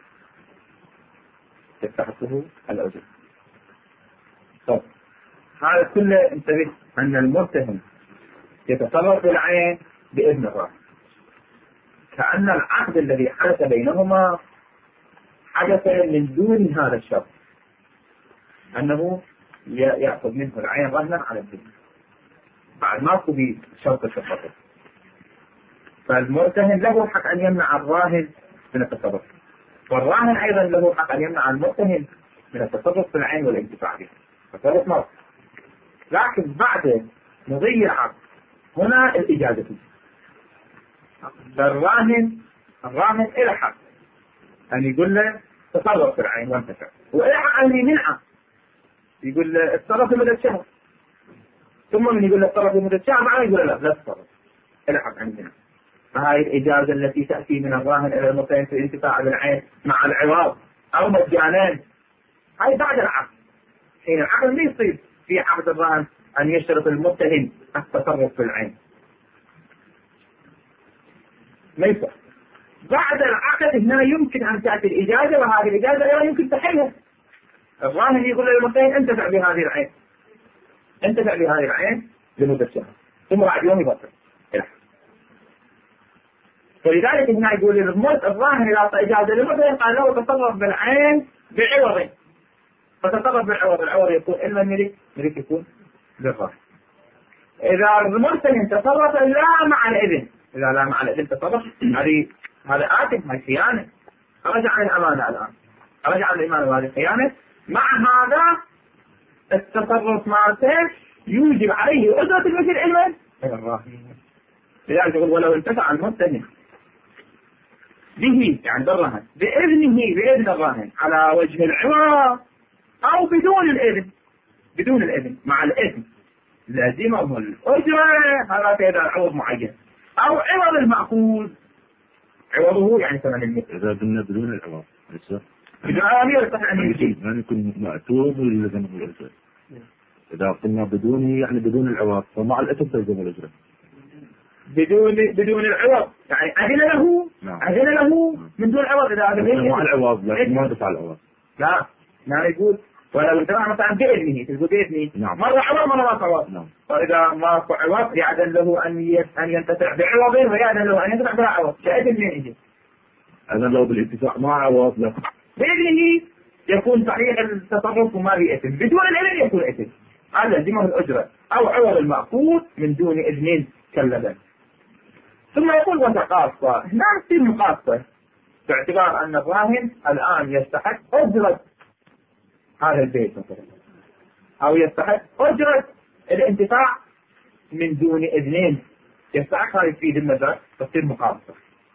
يستحقه الأجر. طب هذا كله انتبه أن المتهم يتصرف بالعين بإذن الراهن، كأن العقد الذي حدث بينهما حدث من دون هذا الشرط، أنه يأخذ منه العين رهنا على الدين بعد ماكو بشرط التصرف. فالمرتهن له حق أن يمنع الراهن من التصرف، والراهن أيضا له حق أن يمنع المرتهن من التصرف في العين والانتفاع به. تصرف مرة، لكن بعد مضي العقد هنا الإجازة فيه. فالراهن الراهن إلى حق أن يقول له تصرف في العين وانتفع، وإلى حق أن يمنعه يقول له اتصرف لمدة شهر، ثم من يقول له اتصرف لمدة شهر معه يقول له لا لا تتصرف، إلى حق أن يمنعه. فهذه الإجازة التي تأتي من الراهن إلى المرتهن في الانتفاع بالعين مع العوض أو مجانين، هاي بعد العقد. حين العقد ما يصير في عقد الراهن أن يشترط المرتهن التصرف في العين، ما يصح. بعد العقد هنا يمكن أن تأتي الإجازة، وهذه الإجازة لا يمكن تحلها. الراهن يقول للمرتهن انتفع بهذه العين، انتفع بهذه العين لمدة شهر، ثم بعد يوم يبطل. فلذلك هنا يقول للمرت الراهن إذا أعطى إجازة للمرتهن قال له تصرف بالعين بعوض، فتصرف بالعوض، العوض يكون إما الملك، ملك يكون للراهن. إذا المرتهن تصرف لا مع الإذن، إذا لا مع الإذن تصرف، هذه هذا آثم، هذه خيانة، خرج عن الأمانة الآن، خرج عن الإيمان، وهذه خيانة. مع هذا التصرف مالته يوجب عليه أجرة المثل علما من الراهن. لذلك يقول ولو انتفع المرتهن به يعني بالرهن بإذنه بإذن الراهن على وجه العوض أو بدون الإذن، بدون الإذن مع الإذن لازمه الأجرة، هذا كذا عوض معين أو عوض المأخوذ، عوضه يعني ثمن المثل. إذا قلنا بدون العوض لسه بدون الأمير يستطيع أن يجيب، يعني يكون مأتوب ولا لازمه الأجرة. إذا قلنا بدون يعني بدون العوض فمع الإثم تلزم الأجرة. بدون بدون العوض يعني أذن له، نعم. أذن له من دون عوض. إذا أذن مع العوض لكن ما دفع العوض، لا ما يقول ولو انتفع مثلا بإذنه، تقول بإذنه، نعم. مرة عوض مرة ما عوض، نعم. فإذا ما عوض يأذن له أن أن ينتفع بعوض، ويأذن له أن ينتفع بلا عوض. شأذن من يجي؟ أذن له بالانتفاع مع عوض، لا بإذنه يكون صحيح التصرف وما في إثم، بدون الإذن يكون إثم، هذا لازمه الأجرة أو عوض المأخوذ من دون إذن كاللبن. ثم يقول وتقاصى، هنا تصير مقاصة باعتبار أن الراهن الآن يستحق أجرة هذا البيت مثلا، أو يستحق أجرة الانتفاع من دون إذنين، يستحق هذا في ذمة، تصير مقاصة.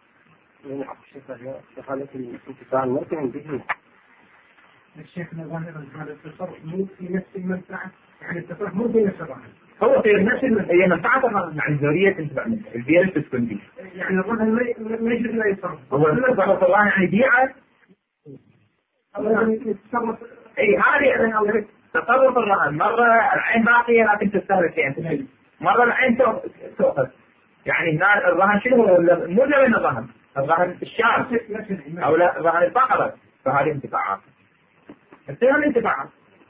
في حالة الانتفاع المرتهن به الشيخ ظاهرا هذا التصرف مو في نفس المنفعة، يعني التصرف مو في نفس الراهن، هو في نفس هي منفعة يعني ذرية تنتفع منه، البيع تسكن فيه، يعني الراهن ما يجوز لا يتصرف، هو التصرف الراهن يعني بيعه أو يتصرف. اي هذه تصرف الرهن، مرة العين باقية لكن تستهلك شيئا، مرة العين تؤخذ، يعني هنا الرهن شنو هو؟ مو من الرهن، الرهن الشارع او لا الرهن الفقرة، فهذه انتفاعات. انتهى الانتفاعات.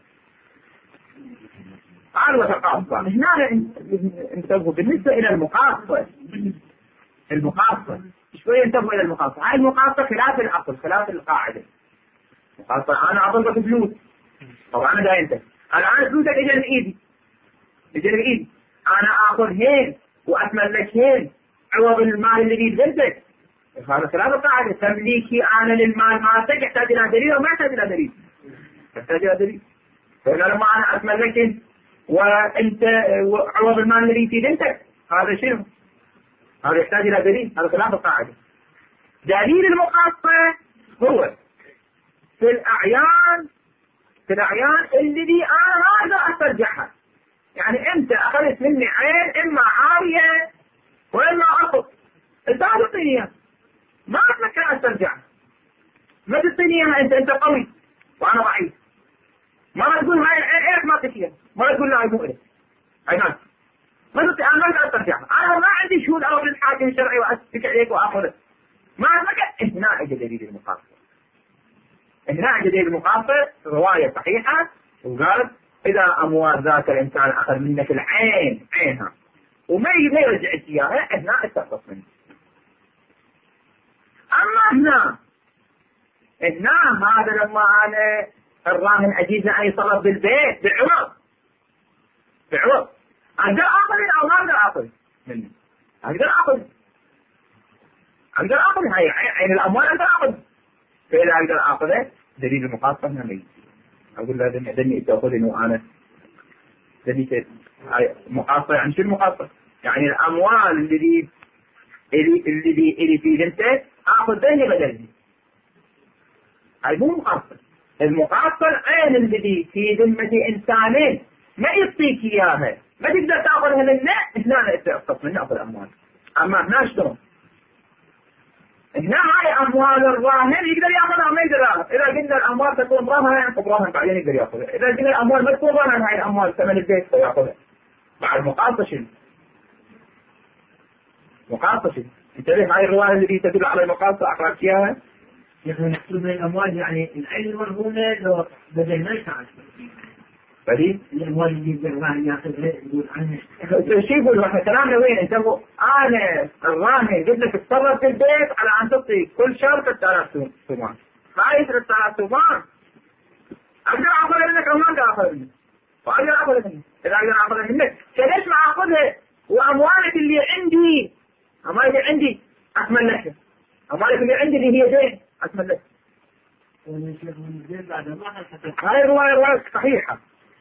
عروة القاصة هنا انتبهوا بالنسبة إلى المقاصة. المقاصة شوية انتبهوا إلى المقاصة. هاي المقاصة خلاف الأصل، خلاف القاعدة. مقاصة أنا أعطيك فلوس، طبعا أنا دا أنت الآن فلوسك إجا من إيدي، إجا من إيدي، أنا آخذ هين وأتملك هين عوض المال اللي بيدك. هذا خلاف القاعدة. تمليكي أنا للمال مالتك يحتاج إلى دليل أو ما يحتاج إلى دليل؟ يحتاج إلى دليل. فإن لما أنا أتملك وأنت عوض المال اللي في بنتك، هذا شنو؟ هذا يحتاج إلى دليل. هذا خلاف القاعدة. دليل المقاصة هو في الأعيان، في الأعيان الذي أنا ما أقدر أسترجعها. يعني أنت أخذت مني عين إما عارية وإما أصل، أنت ما تعطيني إياها، ما أتمكن أسترجعها. ما تعطيني إياها أنت، أنت قوي وأنا ضعيف. ما تقول هاي إيه ما تكيها، ما تقول لا هاي مو إلك، هاي ناس. ما تقول أنا ما أقدر أسترجعها، أنا ما عندي شهود أروح للحاكم الشرعي وأتك عليك وأخذك. ما أتمكن. هنا أجي دليل المقاصة. هنا أجي دليل المقاصة رواية صحيحة وقالت إذا أموال ذاك الإنسان أخذ منك العين عينها وما ما يرجعك إياها، هنا استخلص منك. أما هنا هنا هذا لما أنا الراهن أجيزه أي طلب بالبيت بعوض، بعوض أقدر آخذ أو ما أقدر آخذ منه؟ أقدر آخذ، أقدر آخذ هاي عين الأموال أقدر آخذ. فإذا أقدر آخذه دليل المقاصة هنا ميت. أقول له دني دني تأخذني وأنا دني هاي مقاصة. يعني شو المقاصة؟ يعني الأموال اللي اللي اللي اللي في ذمتك آخذ ذهني بدلني. هاي مو مقاصة. المقاصة العين اللي في ذمة إنسانين ما يعطيك إياها، ما تقدر تأخذها منه. هنا تأخذ منه أخذ أموال. أما هنا شلون؟ هنا هاي أموال الراهن يقدر يأخذها ما يقدر يأخذ. إذا قلنا الأموال تكون رهن فالراهن بعدين يقدر يأخذها. إذا قلنا الأموال ما تكون رهن هاي الأموال ثمن البيت فيأخذها. بعد مقاصة شنو؟ مقاصة شنو؟ انتبه هاي الرواية اللي تدل على المقاصة أقرأت إياها. نحن نحسب من الأموال يعني العين المرهونة لو بدل ما يساعد. بدي الأموال اللي الراهن يأخذها يقول عنها. شو يقول احنا كلامنا وين؟ انتبهوا أنا الراهن قلت لك تتصرف في البيت على أن تعطي كل شهر ثلاث آلاف ثمان. هاي ثلاث آلاف ثمان أقدر أخذها منك أو ما أقدر أخذها منك؟ وأقدر أخذها منك. إذا أقدر أخذها منك فليش ما أخذها وأموالك اللي عندي، أموالك اللي عندي أتملكها، أموالك اللي عندي اللي هي دين أتملكها. هاي الرواية رواية صحيحة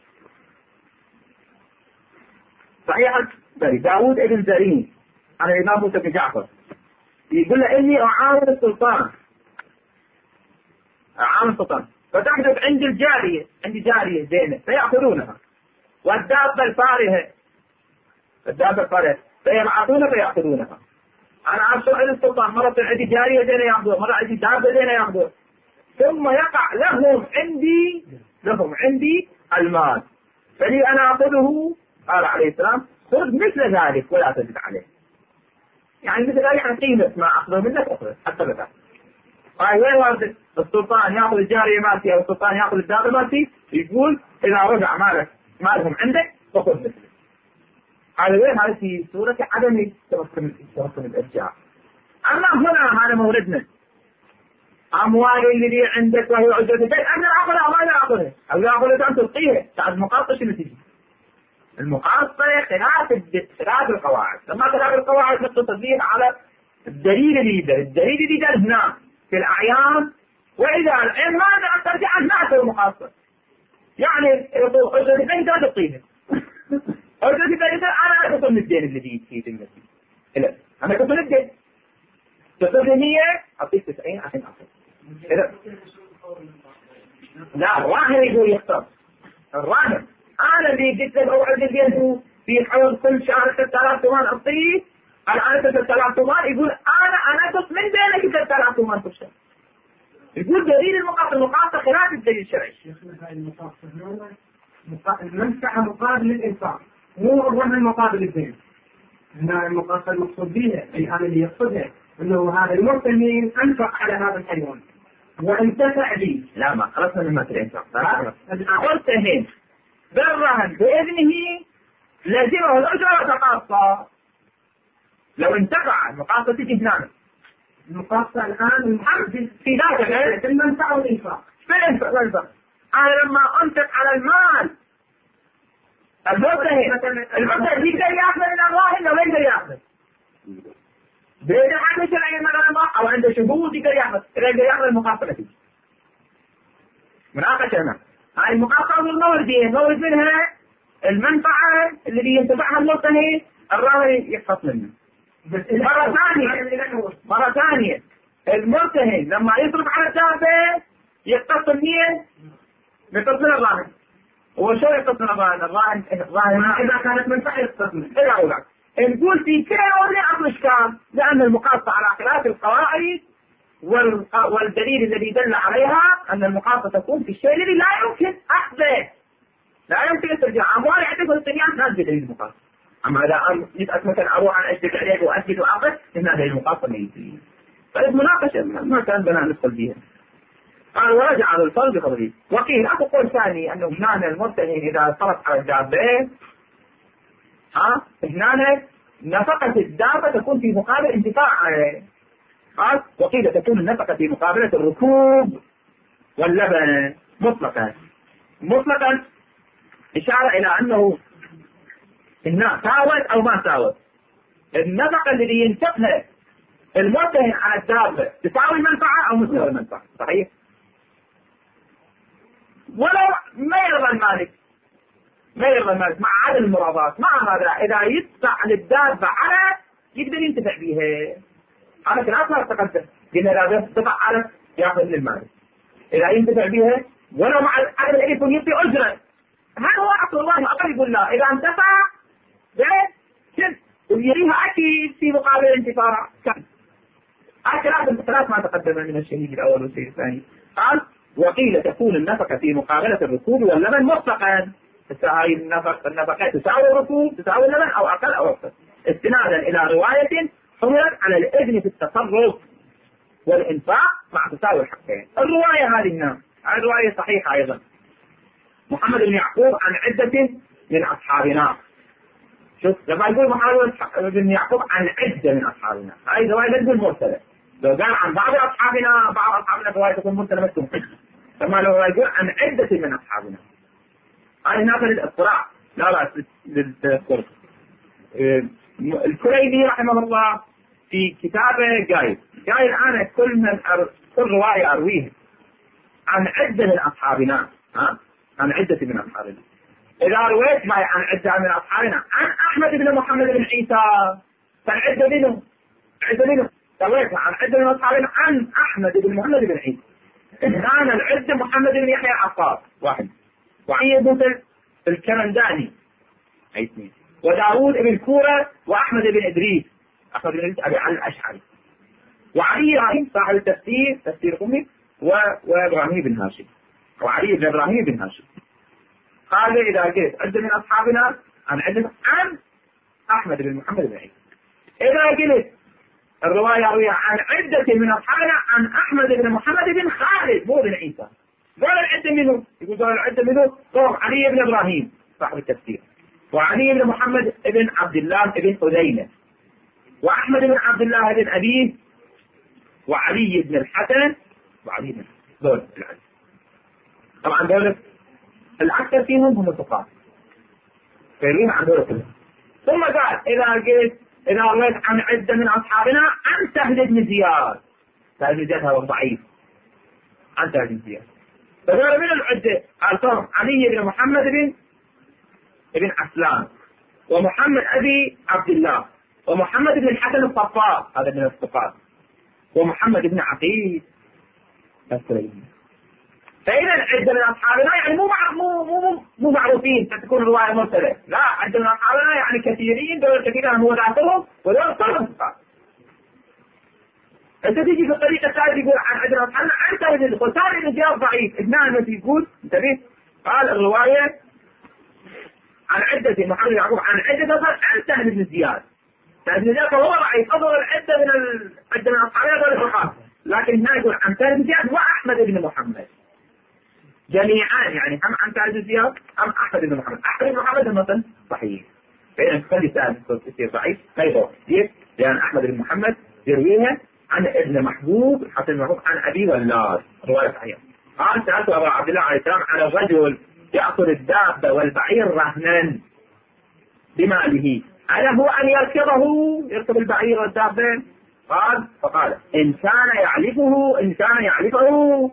صحيحة. بني داود ابن زرين عن الإمام موسى بن جعفر يقول له إني أعاون السلطان، أعاون السلطان فتحدث عندي الجارية، عندي جارية زينة فيأخذونها، والدابة الفارهة الدابة الفارهة فيبعثونها فيأخذونها. أنا أرسل إلى السلطان مرة عندي جارية زينة يأخذوها، مرة عندي دابة زينة يأخذوها، ثم يقع لهم عندي لهم عندي المال فلي أنا أخذه. قال عليه السلام خذ مثل ذلك ولا تزد عليه. يعني مثل ذلك يعني قيمة ما أخذه منك أخذه حتى بذلك. هاي وين وارد؟ السلطان يأخذ الجارية مالتي أو السلطان يأخذ الدابة مالتي، يقول إذا رجع مالك مالهم عندك فخذ مثله. هذا وين؟ هذا في صورة عدم تمكن تمكن الإرجاع. أما هنا هذا موردنا أموال اللي عندك وهي عدة البيت أقدر أخذها أو ما أقدر أخذها؟ أقدر أخذها أنت تلقيها. تعرف مقاصة شنو تجي؟ المقاصة خلاف خلاف القواعد. لما خلاف القواعد نقتصر فيه على الدليل اللي يدل. الدليل اللي يدل هنا في الأعيان، وإذا العين ما أقدر أرجع ما أسوي مقاصة. يعني عدة البيت لا تلقيها. عدة البيت أنا أخذ من الدين اللي في ذمتي. لا أنا أخذ من الدين. تصل مية أعطيك تسعين عشان أخذ. لا الراهن يقول يختار. الراهن أنا اللي قلت له أوعد اليد في حول كل شهر ثلاث آلاف ثمان أعطيه، الآن ثلاث آلاف ثمان يقول أنا أنا أنقص من بينك ثلاث آلاف ثمان كل شهر. يقول دليل المقاصة المقاصة خلاف الدليل الشرعي. المنفعة مقابل الإنفاق، مو الرهن مقابل الدين. هنا المقاصة المقصود بها الآن اللي يقصدها أنه هذا المرتهن أنفق على هذا الحيوان وانتفع به. لا ما خلصنا من مثل الإنفاق. المرتهن بالرهن بإذنه لازمه الأجرة وتقاصى. لو انتفع المقاصة تجي هنا. المقاصة الآن في ذاك المنفعة والإنفاق. في الإنفاق. أنا لما أنفق على المال المرتهن المرتهن يقدر يأخذ من الراهن ولا يقدر يأخذ؟ بإذن عنده شرعي مثلا أو عنده شهود يقدر يأخذ. إذا يقدر يأخذ المقاصة تجي. مناقشة هنا. هاي المقاصة والموردية المورد منها المنفعة اللي ينتفعها المرتهن الراهن يحفظ منه. مرة ثانية مرة ثانية المرتهن لما يصرف على الدابة يقتص منين؟ يقتص من الراهن. هو شو يقتص من الراهن؟ الراهن الراهن إذا كانت منفعة يقتص منه. إذا أولى نقول في كل أولى أصل إشكال لأن المقاصة على خلاف القواعد والدليل الذي دل عليها أن المقاصة تكون في الشيء الذي لا يمكن أخذه. لا يمكن استرجاع أموال يعتقد الصبيان ناس بدليل المقاصة. أما إذا جيت مثلا أروح أن أشتكي عليك وأثبت وأخذ هنا دليل المقاصة ما يجي. فالمناقشة ما كان بنا ندخل فيها. قال ورجع على الفرض بفضله. وقيل أكو قول ثاني أنه هنا المرتهن إذا صرف على الدابة ها هنا نفقة الدابة تكون في مقابل انتفاع عليه. قال وقيل تكون النفقة في مقابلة الركوب واللبن مطلقا. مطلقا إشارة إلى أنه إنها ساوت أو ما ساوت. النفقة الذي ينفقها المرتهن على الدابة تساوي المنفعة أو مساوي المنفعة. صحيح؟ ولو ما يرضى المالك ما يرضى المالك مع عدم المراضاة مع هذا إذا يدفع للدابة على يقدر ينتفع بها. هذا كلام ما تقدم. قلنا إذا دفع على يأخذ من المالك. إذا ينتفع بها ولو مع عدم الإلف يعطي أجرة. هذا هو أصل الله أقل يقول لا إذا انتفع بشد ويريها أكيد في مقابل الانتفاع كم. هذا الثلاث ما تقدم من الشهيد الأول والشهيد الثاني. قال وقيل تكون النفقة في مقابلة الركوب واللبن مطلقا. هاي النفقة النفقة تساوي الركوب تساوي اللبن أو أقل أو أكثر استنادا إلى رواية حملت على الإذن في التصرف والإنفاق مع تساوي الحقين. الرواية هذه هنا الرواية صحيحة أيضا. محمد بن يعقوب عن عدة من أصحابنا. شوف لما يقول محمد بن يعقوب عن عدة من أصحابنا هاي رواية ليست مرسلة. لو قال عن بعض أصحابنا بعض أصحابنا رواية تكون مرسلة ما تكون حجة. لما لو يقول عن عدة من أصحابنا هاي هناك للإطلاع لا لا للتذكر. الكليني رحمه الله في كتابه قايل قايل أنا كل من أر... كل رواية أرويها عن عدة من أصحابنا ها عن عدة من أصحابنا. إذا رويت معي عن عدة من أصحابنا عن أحمد بن محمد بن عيسى فالعدة منه عدة منه رويت عن عدة من أصحابنا عن أحمد بن محمد بن عيسى. كان العدة محمد بن يحيى العقار واحد وعلي بن الكرنداني أي اثنين وداود بن كورة وأحمد بن إدريس أحمد بن إدريس أبي علي الأشعري وعلي إبراهيم صاحب التفسير تفسير قمي وإبراهيم بن هاشم وعلي بن إبراهيم بن هاشم. قال إذا قلت عدة من أصحابنا عن عدة عن أحمد بن محمد بن عيسى. إذا قلت الرواية روية عن عدة من أصحابنا عن أحمد بن محمد بن خالد مو بن عيسى. قال العدة منه يقول قال العدة منه قوم علي بن إبراهيم صاحب التفسير وعلي بن محمد بن عبد الله بن أذينة وأحمد بن عبد الله بن أبيه وعلي بن الحسن وعلي بن دول العدد. طبعا دول الأكثر فيهم هم الفقهاء فيروين عن دول كلهم. ثم قال إذا قلت إذا رويت عن عدة من أصحابنا عن سهل بن زياد سهل بن زياد هو ضعيف عن سهل بن زياد فقال من العدة قال طبعا علي بن محمد بن ابن عسلان ومحمد أبي عبد الله ومحمد بن الحسن الصفار هذا من الثقات ومحمد بن عقيل السليمي. فإذا عدة من أصحابنا يعني مو مو مو مو معروفين فتكون الرواية مرسلة. لا عدة من أصحابنا يعني كثيرين دول كثيرين هو ذاتهم ودول كلهم ثقات. أنت تيجي في الطريقة الثالثة يقول عن عدة من أصحابنا عن ثالث الدخول ثالث الجواب ضعيف. اثنان يقول انتبه قال الرواية عن عدة محمد يعقوب عن عدة عن سهل بن زياد ثالث زياد هو ضعيف، أظهر عدة من ال... عدة من أصحابه والفقهاء، لكن هنا يقول عن ثالث زياد وأحمد بن محمد جميعا، يعني هم عن ثالث زياد هم أحمد بن محمد. أحمد بن محمد المثل صحيح، فإن تخلي ثالث تصير ضعيف لا يضر كيف؟ لأن أحمد بن محمد يرويها عن ابن محبوب حسن محبوب عن أبي ولاد رواية صحيحة. قال سألت أبا عبد الله عليه السلام على الرجل يأخذ الدابة والبعير رهنا بماله، ألا هو أن يركبه يركب البعير والدابة؟ قال فقال إن كان يعرفه إن كان يعرفه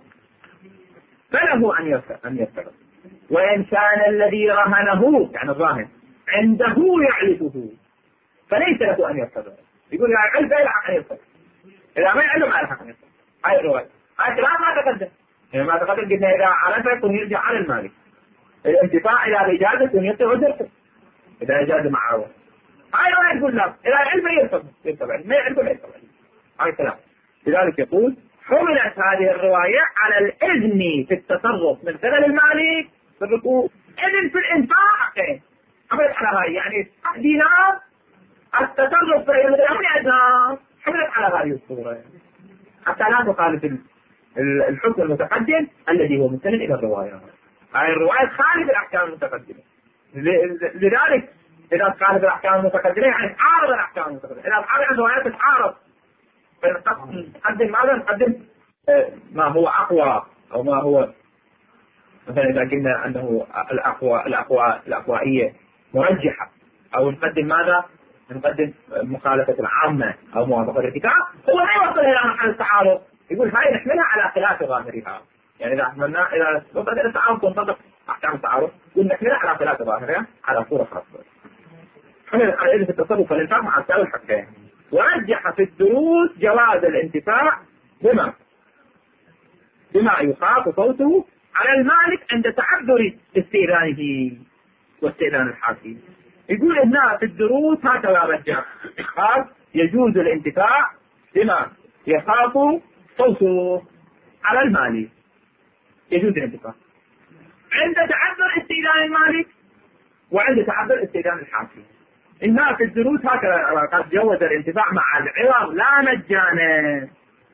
فله أن يركب أن يركبه، وإن كان الذي رهنه يعني الراهن عنده يعرفه فليس له أن يركبه. يقول يعني علم يلحق أن يركب، إذا ما يعلم ما يلحق أن يركب. هاي الرواية، هاي كلام ما تقدم، يعني ما تقدم قلنا إذا عرفه يكون يرجع على المالك، الانتفاع إلى الإجازة يكون يركب إذا إجازة معه. هاي رواية تقول لا، إذا علم يركب يركب، ما يعرف ما يركب. هاي كلام. لذلك يقول حملت هذه الرواية على الإذن في التصرف من قبل المالك في الركوب، إذن في الإنفاق حملت على هاي، يعني دينار التصرف في الإذن حملت على هذه الصورة حتى لا تخالف الحكم المتقدم الذي هو مستند إلى الرواية. هاي الرواية تخالف الأحكام المتقدمة، لذلك إذا تخالف الأحكام المتقدمة يعني تعارض الأحكام المتقدمة، إذا تعارض الروايات تتعارض، فنقدم ماذا؟ نقدم ما هو أقوى أو ما هو مثلا إذا قلنا أنه الأقوى الأقوى الأقوائية مرجحة، أو نقدم ماذا؟ نقدم مخالفة العامة أو موافقة الكتاب، هو لا يوصل إلى محل التعارض، يقول هاي نحملها على خلاف ظاهرها، يعني إذا حملنا إذا وصل إلى التعارض تنطبق أحكام التعارض، يقول نحملها على خلاف ظاهرها على صورة خاصة. حمل على إذن في التصرف والإنفاق مع السائل الحقين، ورجح في الدروس جواز الانتفاع بما بما يخاف صوته على المالك عند تعذر استئذانه واستئذان الحاكم. يقول هنا في الدروس هكذا رجح، قال يجوز الانتفاع بما يخاف صوته على المالك، يجوز الانتفاع عند تعذر استئذان المالك وعند تعذر استئذان الحاكم. إنها في الدروس هكذا قد جوز الانتفاع مع العوض لا مجانا،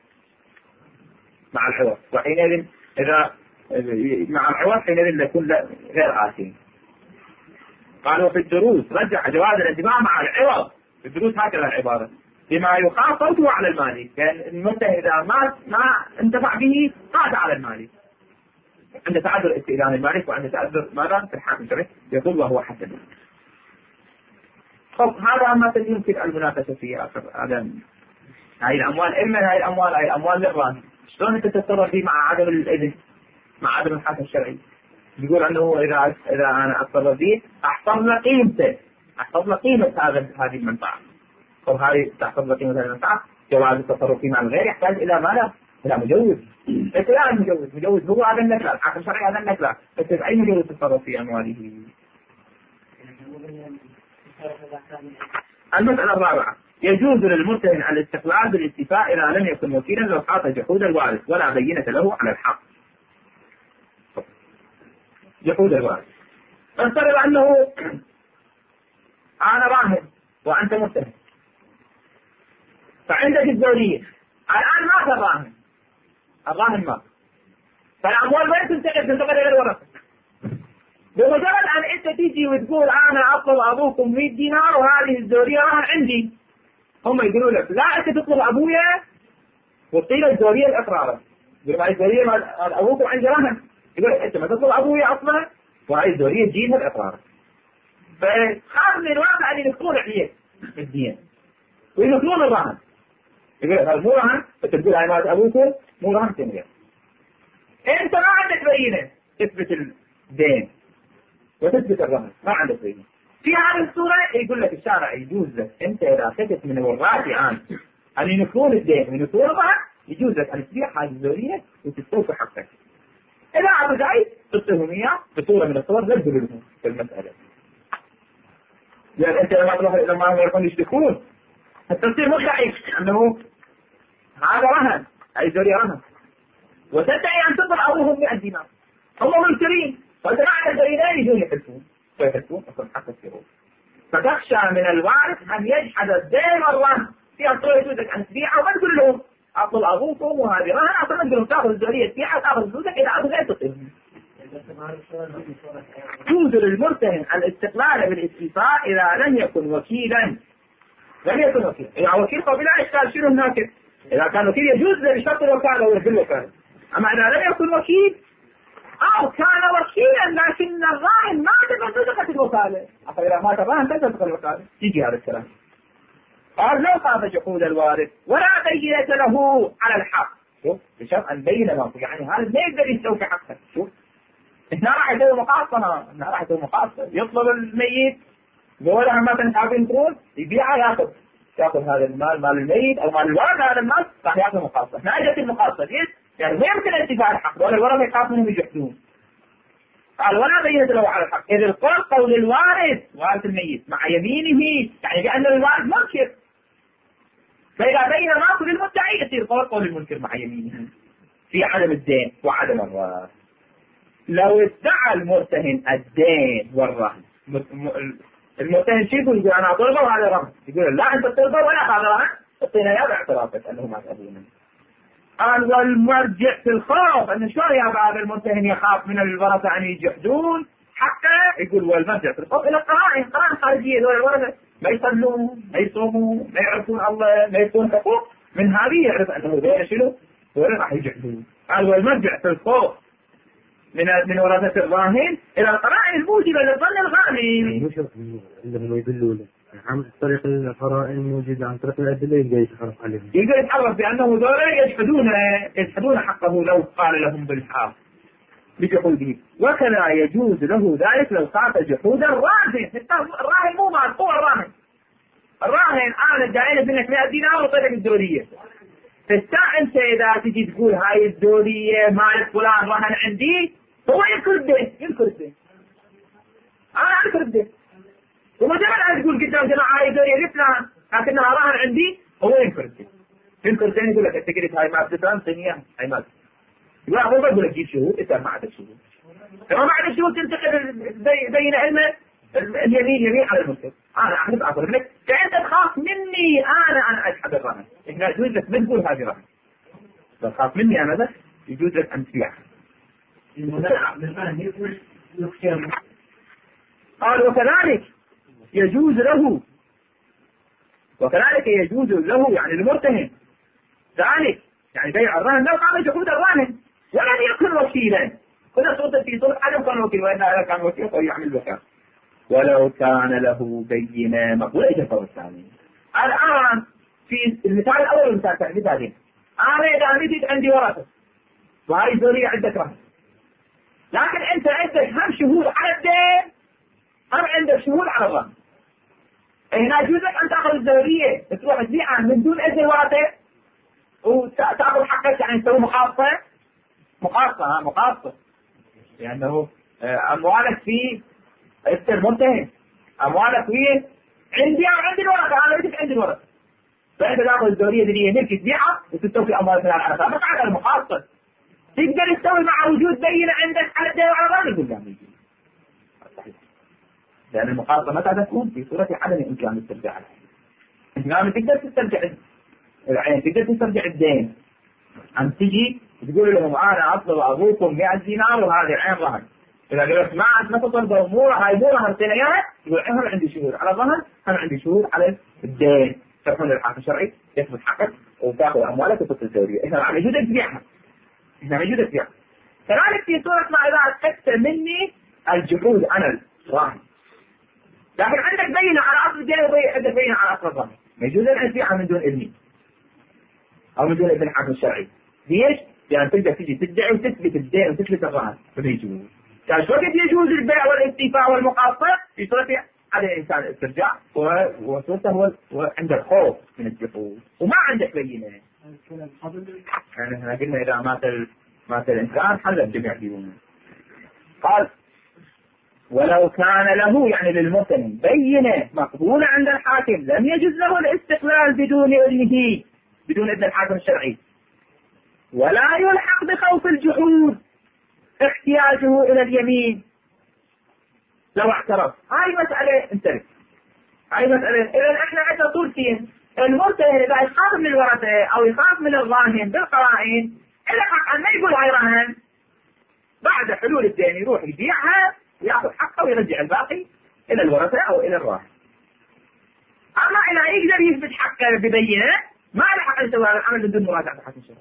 مع العوض، وحينئذ إذا مع العوض حينئذ يكون غير آثم. قالوا في الدروس رجح جواز الانتفاع مع العوض، في الدروس هكذا العبارة بما يخاف صوته على المالك، يعني المنتهي إذا ما ما انتفع به قاد على المالك عند تعذر استئذان المالك وعند تعذر ماذا في الحاكم الشرعي، يقول وهو حسن. طب هذا ما يمكن المناقشة فيه هذا. هاي الأموال إما هاي الأموال هاي الأموال للراهن، شلون أنت تتصرف فيه مع عدم الإذن مع عدم الحاكم الشرعي؟ يقول أنه إذا إذا أنا أتصرف فيه أحفظ له قيمته، أحفظ له قيمة هذا هذه المنفعة. طب هاي تحفظ له قيمة هذه المنفعة، جواز التصرف فيه مع الغير يحتاج إلى ماذا؟ إلى مجوز. إيش لا مجوز؟ مجوز هو هذا النكلة، الحاكم الشرعي هذا النكلة، بس أي مجوز تتصرف في أمواله. المسألة الرابعة يجوز للمرتهن الاستقلال بالاستيفاء إذا لم يكن وكيلا لو حاط جحود الوارث ولا بينة له على الحق. جحود الوارث، فافترض أنه أنا راهن وأنت مرتهن، فعندك الزوجية، الآن مات الراهن، الراهن مات، فالأموال وين تنتقل؟ تنتقل إلى الورثة. بمجرد أن أنت تيجي وتقول أنا أطلب أبوكم مئة دينار وهذه الزورية راهن عندي، هم يقولوا لك لا أنت تطلب أبويا وتصير الزورية الإقرار، يقول هاي الزورية أبوكم عندي راهن، يقول أنت ما تطلب أبويا أصلا وهاي الزورية تجيبها الإقرار، فخاف من الواقع أن يدخلون عليه الدين ويدخلون الراهن، يقول هذا مو راهن، فتقول هاي مات أبوكم مو راهن تنجح. أنت ما عندك بينة تثبت الدين وتثبت الرهن، ما عندك بينة. في هذه الصورة يقول لك الشارع يجوز لك أنت إذا أخذت من الوراث الآن أن ينكرون الدين وينكرون الرهن، يجوز لك أن تبيع هذه الزورية وتستوفي حقك. إذا أبو زعيد تصلهم إياه بصورة من الصور لا تدلهم في المسألة. يعني أنت لما تروح إلى ما هم يكونوا يشتكون تصير مدعي أنه هذا رهن، أي زورية رهن، وتدعي أن تطلب أبوهم مئة دينار، هم منكرين، فأنت ما عندك دليلين يجون يحلفون فيحلفون أصلا حق الشروط. ف فتخشى من الوارث أن يجحد الدين والرهن في أصول يجوزك أن تبيعه وما تقول لهم أصل أبوكم وهذه رهن أصلا تقول لهم تأخذ الزولية تبيعها تأخذ فلوسك إذا أخذ لا تصير. يجوز للمرتهن الاستقلال بالاستيفاء إذا لم يكن وكيلا. لم يكن وكيلا، إذا وكيل فبلا إشكال شنو هناك؟ إذا كان وكيل يجوز بشرط الوكالة ولا بالوكالة. أما إذا لم يكن وكيل أو كان وكيلا لكن الراهن ما تدخل الوكالة، إذا مات الراهن تدخل الوكالة يجي هذا الكلام. قال لو خاف جحود الوارث ولا بينة له على الحق، شوف بشرط أن بين ما يعني هذا ما يقدر يستوفي حقه. شوف هنا راح يسوي مقاصة، هنا راح يسوي مقاصة، يطلب الميت يقول أنا مثلا حابين تقول يبيعها ياخذ ياخذ هذا المال مال الميت أو مال الورثة هذا المال راح ياخذ مقاصة. هنا أجت المقاصة ليش؟ يعني ما يمكن انتفاع الحق ولا الورثة يخاف منهم يجحدون. قال ولا بينة له على الحق إذ القول قول الوارث وارث الميت مع يمينه، يعني لأن الوارث منكر، فإذا بين ما كل المدعي يصير قول قول المنكر مع يمينه في عدم الدين وعدم الرهن. لو ادعى المرتهن الدين والرهن، المرتهن شو يقول؟ يقول أنا أطلبه وهذا رهن، يقول لا أنت تطلبه ولا هذا رهن، اعطينا يا باعترافك أنه ما تأبونه. قال والمرجع في الخوف، أن شلون يا هذا المرتهن يخاف من الورثة أن يجحدون حقه؟ يقول والمرجع في الخوف إلى القرائن، قرائن خارجية دول الورثة ما يصلون ما يصومون ما يعرفون الله ما يكون حقوق، من هذه يعرف أنه ذي شنو ولا راح يجحدون. قال والمرجع في الخوف من من ورثة الراهن إلى القرائن الموجبة للظن الغالي. مش عندهم يدلوا له عن طريق القرائن الموجودة عن طريق الأدلة يقدر يتعرف عليهم. يقدر يتعرف بأنه ذولا يجحدون يجحدون حقه لو قال لهم بالحق بجحوده، وكذا يجوز له ذلك لو خاف جحود الراهن. الراهن مو مال هو الراهن. الراهن أنا جايلك منك مئة دينار وطلعك الدولية. فالساعة أنت إذا تجي تقول هاي الدولية مالك فلان رهن عندي، هو ينكر الدين ينكر الدين. أنا أنكر الدين. ومجرد أن تقول قدام جماعة هاي الدولية لفلان لكنها رهن عندي، هو ينكر الدين. ينكر الدين يقول لك أنت قلت هاي ما فلان ثانية هاي ما. لا هو يقول لك جيب شهود، أنت ما عندك شهود. لما ما عندك شهود تنتقل بين علمه اليمين يمين على المسلم. أنا أحب أقول لك فأنت تخاف مني أنا أنا أجحد الرهن. إحنا يجوز لك ما تقول هذه رهن. لو تخاف مني أنا بس يجوز لك أن تبيعها. قال وكذلك يجوز له وكذلك يجوز له يعني المرتهن ذلك يعني بيع الرهن لو قام جحود الراهن ولم يكن وكيلا. كل صوت في صوت عدم كان وكيل، وإن هذا كان وكيل فيعمل وكالة. ولو كان له بينة مقبولة الجواب الثاني. الآن في المثال الأول والمثال الثاني مثالين. أنا إذا نجد عندي ورثة وهذه الزولية عندك رهن، لكن أنت عندك هم شهود على الدين هم عندك شهود على الرهن. هنا يجوز لك أن تأخذ الزولية تروح تبيعها من دون إذن الورثة وتأخذ حقك، يعني تسوي مقاصة مقاصة ها مقاصة لأنه يعني أموالك في أنت المرتهن أموالك فيه عندي أو عندي الورثة، أنا بدك عندي الورثة، فأنت تأخذ الدورية دي ملك تبيعها وتستوفي أموالك من العرفة. بس على المقاصة تقدر تسوي مع وجود بينة عندك على الدين وعلى الرهن يقول لا يجوز، لأن المقاصة متى تكون في صورة عدم إمكان الاسترجاع. إنما تقدر تسترجع يعني تقدر تسترجع الدين، أن تجي تقول لهم أنا أطلب أبوكم مئة دينار وهذه عين رهن. إذا قلت ما عاد ما تطلب أموره هاي مو رهن سنيات، يقول هم عندي شهود على الرهن هم عندي شهود على الدين، تروحون للحاكم الشرعي يثبت حقك وتأخذ أموالك وتطلب الزورية. إحنا عم يجوز تبيعها، إحنا عم يجوز تبيعها. كذلك في صورة ما إذا أخذت مني الجحود أنا الراهن، لكن عندك بينة على أصل الدين وعندك بينة على أصل الرهن، ما يجوز أن تبيعها من دون إذني أو من دون إذن الحاكم الشرعي. ليش؟ يعني تقدر تجي تدعي وتثبت الدين وتثبت الرهن فما يجوز. يعني شو وقت يجوز البيع والاستيفاء والمقاصة في صورة على الإنسان الاسترجاع وصورته هو عند الخوف من الجحود وما عندك بينة. يعني احنا قلنا إذا مات مات الإنسان حل الجميع ديونه. قال ولو كان له يعني للمرتهن بينة مقبولة عند الحاكم لم يجوز له الاستقلال بدون إذنه بدون إذن الحاكم الشرعي، ولا يلحق بخوف الجحود احتياجه إلى اليمين لو اعترف. هاي مسألة انتبه. هاي مسألة. إذا إحنا عندنا صورتين، المرتهن إذا يخاف من الورثة أو يخاف من الراهن بالقرائن إذا حق أن ما يقول هاي رهن، بعد حلول الدين يروح يبيعها ويأخذ حقه ويرجع الباقي إلى الورثة أو إلى الراهن. أما إذا يقدر يثبت حقه ببينة ما له حق يسوي هذا العمل بدون مراجعة حكم شرعي.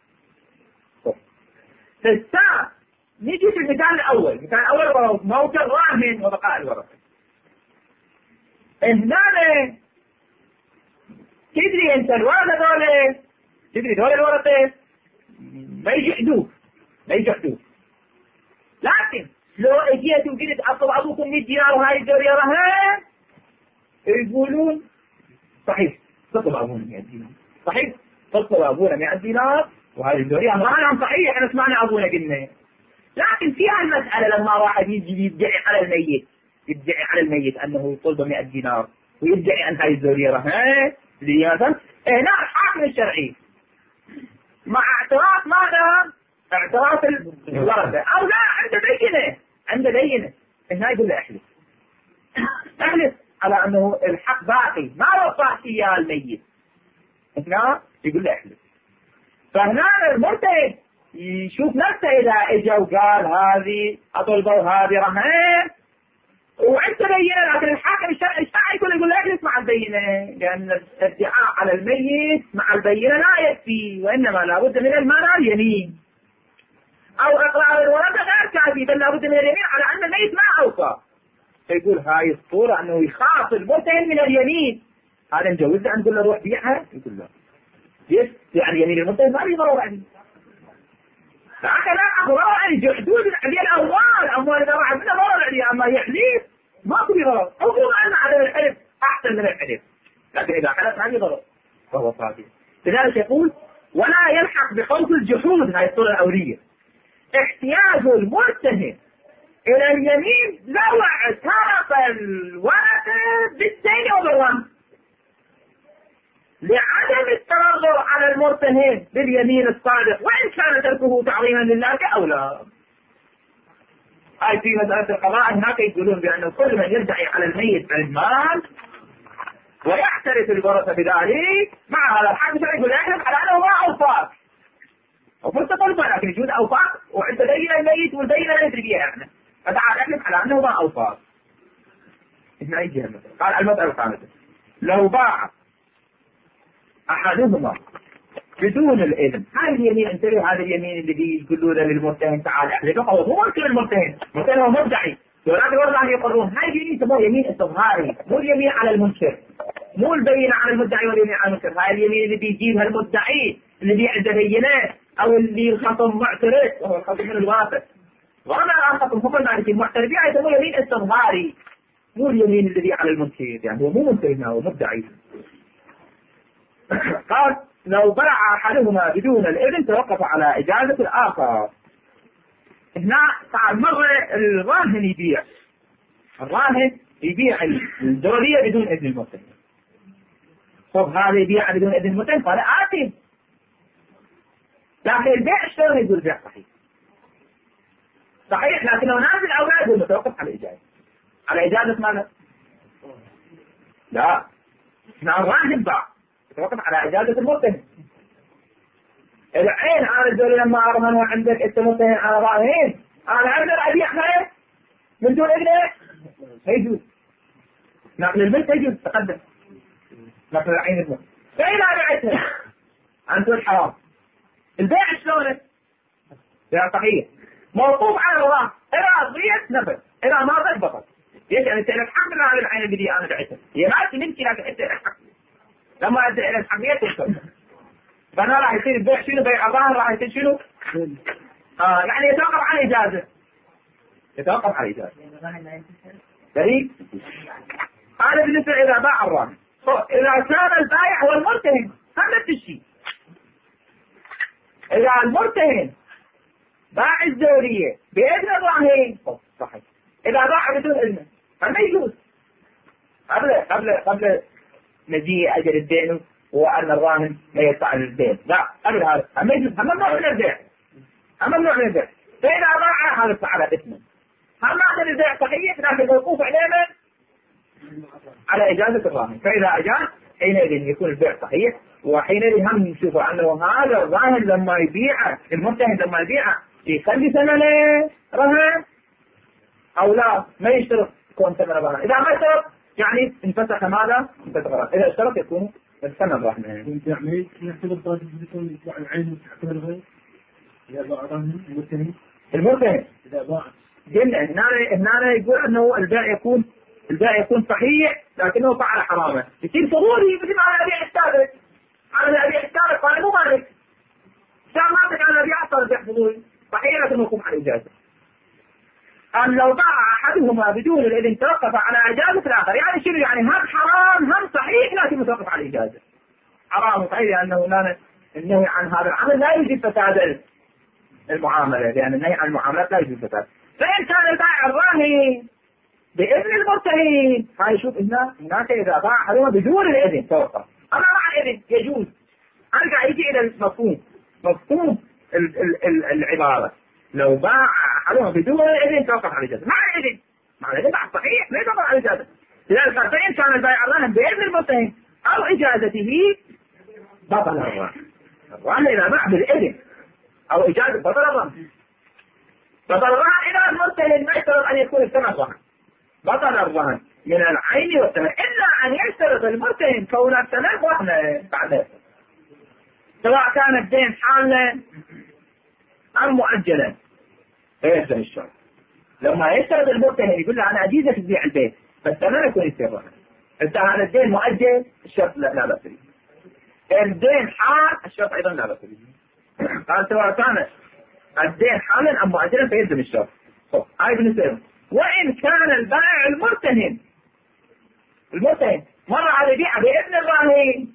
فالساعة نيجي في المثال الأول، المثال الأول هو موت الراهن وبقاء الورثة. هنا تدري أنت الورثة دولة، تدري دولة الورثة ما يجحدوك ما يجحدوك، لكن لو اجيت وقلت اطلب ابوكم مئة دينار وهاي الدورية رهان يقولون صحيح تطلب ابونا مئة دينار، صحيح تطلب ابونا مئة دينار وهاي الدورية رهان صحيح احنا سمعنا ابونا قلنا. لكن في هالمسألة لما واحد يجي يدعي على الميت يدعي على الميت انه طلب مئة دينار ويدعي ان هاي الدورية رهان لياذا، هنا الحاكم الشرعي مع اعتراف ماذا؟ اعتراف الورثة او لا عنده بينة عنده بينة هنا يقول له احلف احلف على انه الحق باقي ما وصاك اياه الميت، هنا يقول له احلف. فهنا المرتهن يشوف نفسه اذا اجا وقال هذه اطلبه وهذه رهان وعنده بينة، لكن الحاكم الشرعي يقول يقول له احلف مع البينة، لان الادعاء على الميت مع البينة لا يكفي، وانما لابد من المنع اليمين او اقرار الورثة غير كافي، بل لابد من اليمين على ان الميت ما اوصى. فيقول هاي الصورة انه يخاف المرتهن من اليمين، هذا نجوزه نقول له روح بيعها، يقول له ليش؟ يعني يمين المرتهن ما لي ضرر عليه، لكن لا ضرر عليه حدود عليه الاموال، اموال اذا راح منها ضرر عليه، اما يحلف ماكو ضرر، او ان على الحلف احسن من الحلف، لكن اذا حلف ما لي ضرر فهو صادق. لذلك يقول ولا يلحق بخوف الجحود، هاي الصورة الاولية احتياج المرتهن الى اليمين لو اعترف الورثة بالدين وبالرهن، لعدم الترغب على المرتهن باليمين الصادق وان كان تركه تعظيما لله كأولى. هاي في مسألة القضاء هناك يقولون بأنه كل من يدعي على الميت المال ويعترف الورثة بذلك مع هذا الحق يقول يحلف على انه ما اوصاك وفرصة طلبة، لكن يجوز اوصاك وانت دين الميت والبينة لا ندري بيها احنا، فتعال احلف على انه ما اوصاك. احنا اي جهة مثلا. قال المسألة الخامسة لو باع احدهما بدون الاذن، هذه اليمين انتبه، هذا اليمين اللي يقولون للمرتهن تعال احلف، هو مو ممكن المرتهن، المرتهن هو مدعي، ولكن والله يقرون هاي اليمين يسموها يمين استظهاري، مو اليمين على المنكر، مو البينة على المدعي واليمين على المنكر، هاي اليمين اللي بيجيبها المدعي اللي بيعنده بينات او اللي الخصم معترف وهو الخصم من الوارث، وما الخصم هم المالكين معترفين يسموه يمين استظهاري، مو اليمين الذي على المنكر، يعني هو مو منكر هو مدعي. قال لو باع احدهما بدون الاذن توقف على اجازة الاخر. هنا تعال مرة الراهن يبيع الراهن يبيع الدورية بدون اذن المرتهن، طب هذا يبيع بدون اذن المرتهن قال آتي، لكن البيع شلون يقول البيع صحيح؟ صحيح لكن لو نازل اولاد يقول متوقف على الاجازة، على اجازة ماذا؟ لا هنا الراهن باع يتوقف على اجازة المرتهن. العين انا الدوري لما ارهن وعندك انت مرتهن على راهن انا اقدر ابيعها من دون اذنه؟ ما يجوز. نقل الملك يجوز تقدم، نقل العين يجوز. فاذا بعتها عن دون حرام البيع شلونه؟ بيع صحيح موقوف على الراهن، اذا رضيت نفذ، اذا ما رضيت بطل. ليش؟ يعني انت لك حق من هذه العين اللي انا بعتها، هي ما تملكي لكن انت لك حق، لما ادعي لك حقية تكسب. فانا راح يصير البيع شنو؟ بيع الراهن راح يصير شنو؟ اه يعني يتوقف على اجازه، يتوقف على اجازه. دليل هذا بالنسبه اذا باع الراهن. اذا كان البائع هو المرتهن هم نفس الشيء. اذا المرتهن باع الدوريه باذن الراهن صحيح، اذا باع بدون اذنه فما يجوز قبل قبل قبل مجيء اجل الدين وان الراهن لا يدفع الدين، لا قبل هذا اما يجوز، هم ممنوع من البيع، هم ممنوع من البيع. فاذا باع هذا على اسمه، هم هذا البيع صحيح لكن موقوف عليه من؟ على إجازة الراهن، فإذا أجاز حينئذ يكون البيع صحيح، وحينئذ هم نشوف أنه هذا الراهن لما يبيعه المرتهن لما يبيعه يخلي ثمنه رهن أو لا، ما يشترط يكون ثمنه رهن. إذا ما اشترط يعني انفسخ ماذا؟ انفسخ الرهن. إذا اشترط يكون الثمن رهن. يعني يعتبر طالب يكون يطلع العين وتحت الغير إذا باع راهن المرتهن. المرتهن إذا باع هنا هنا يقول أنه البيع يكون البيع يكون صحيح لكنه فعل حرامه، يصير فضولي مثل ما أنا أبيع السابق، أنا أبيع السابق قال مو مالك، شان مالك أنا أبيع أصلا البيع فضولي صحيح لكنه يكون على إجازة. أم لو باع أحدهما بدون الإذن توقف على إجازة الآخر، يعني شنو يعني هم حرام هم صحيح لكن متوقف على الإجازة. حرام صحيح لأنه لا النهي عن هذا العمل لا يوجد فساد المعاملة، لأن النهي عن المعاملات لا يوجد فساد. فإن كان البائع الراهن بإذن المرتهن هاي شوف هنا هناك إذا باع أحدهما بدون الإذن توقف، أما مع الإذن يجوز. أرجع يجي إلى المفهوم مفهوم ال ال ال العبارة، لو باع أحدهما بدون الإذن توقف على الإجازة، مع الإذن مع الإذن بعد صحيح ما يتوقف على الإجازة. لذلك فإن كان البائع الراهن بإذن المرتهن أو إجازته بطل الراهن. الراهن إذا باع بالإذن أو إجازة بطل الراهن. بطل الرهن إلى المرتهن ما يشترط أن يكون الثمن رهن، بطل الرهن من العين والثمن، إلا أن يشترط المرتهن كون الثمن رهن بعد، سواء كان الدين حالا أم مؤجلا فيلزم الشرط. لما يشترط المرتهن يقول له أنا أجيزك تبيع البيت فالثمن يكون يصير رهن. إذا هذا الدين مؤجل الشرط لا, لا بأس به. الدين حال الشرط أيضا لا بأس به. قال سواء كان الدين حالا أم مؤجلا فيلزم الشرط. هاي بالنسبة له. وإن كان البائع المرتهن المرتهن مرة على بيع بإذن الراهن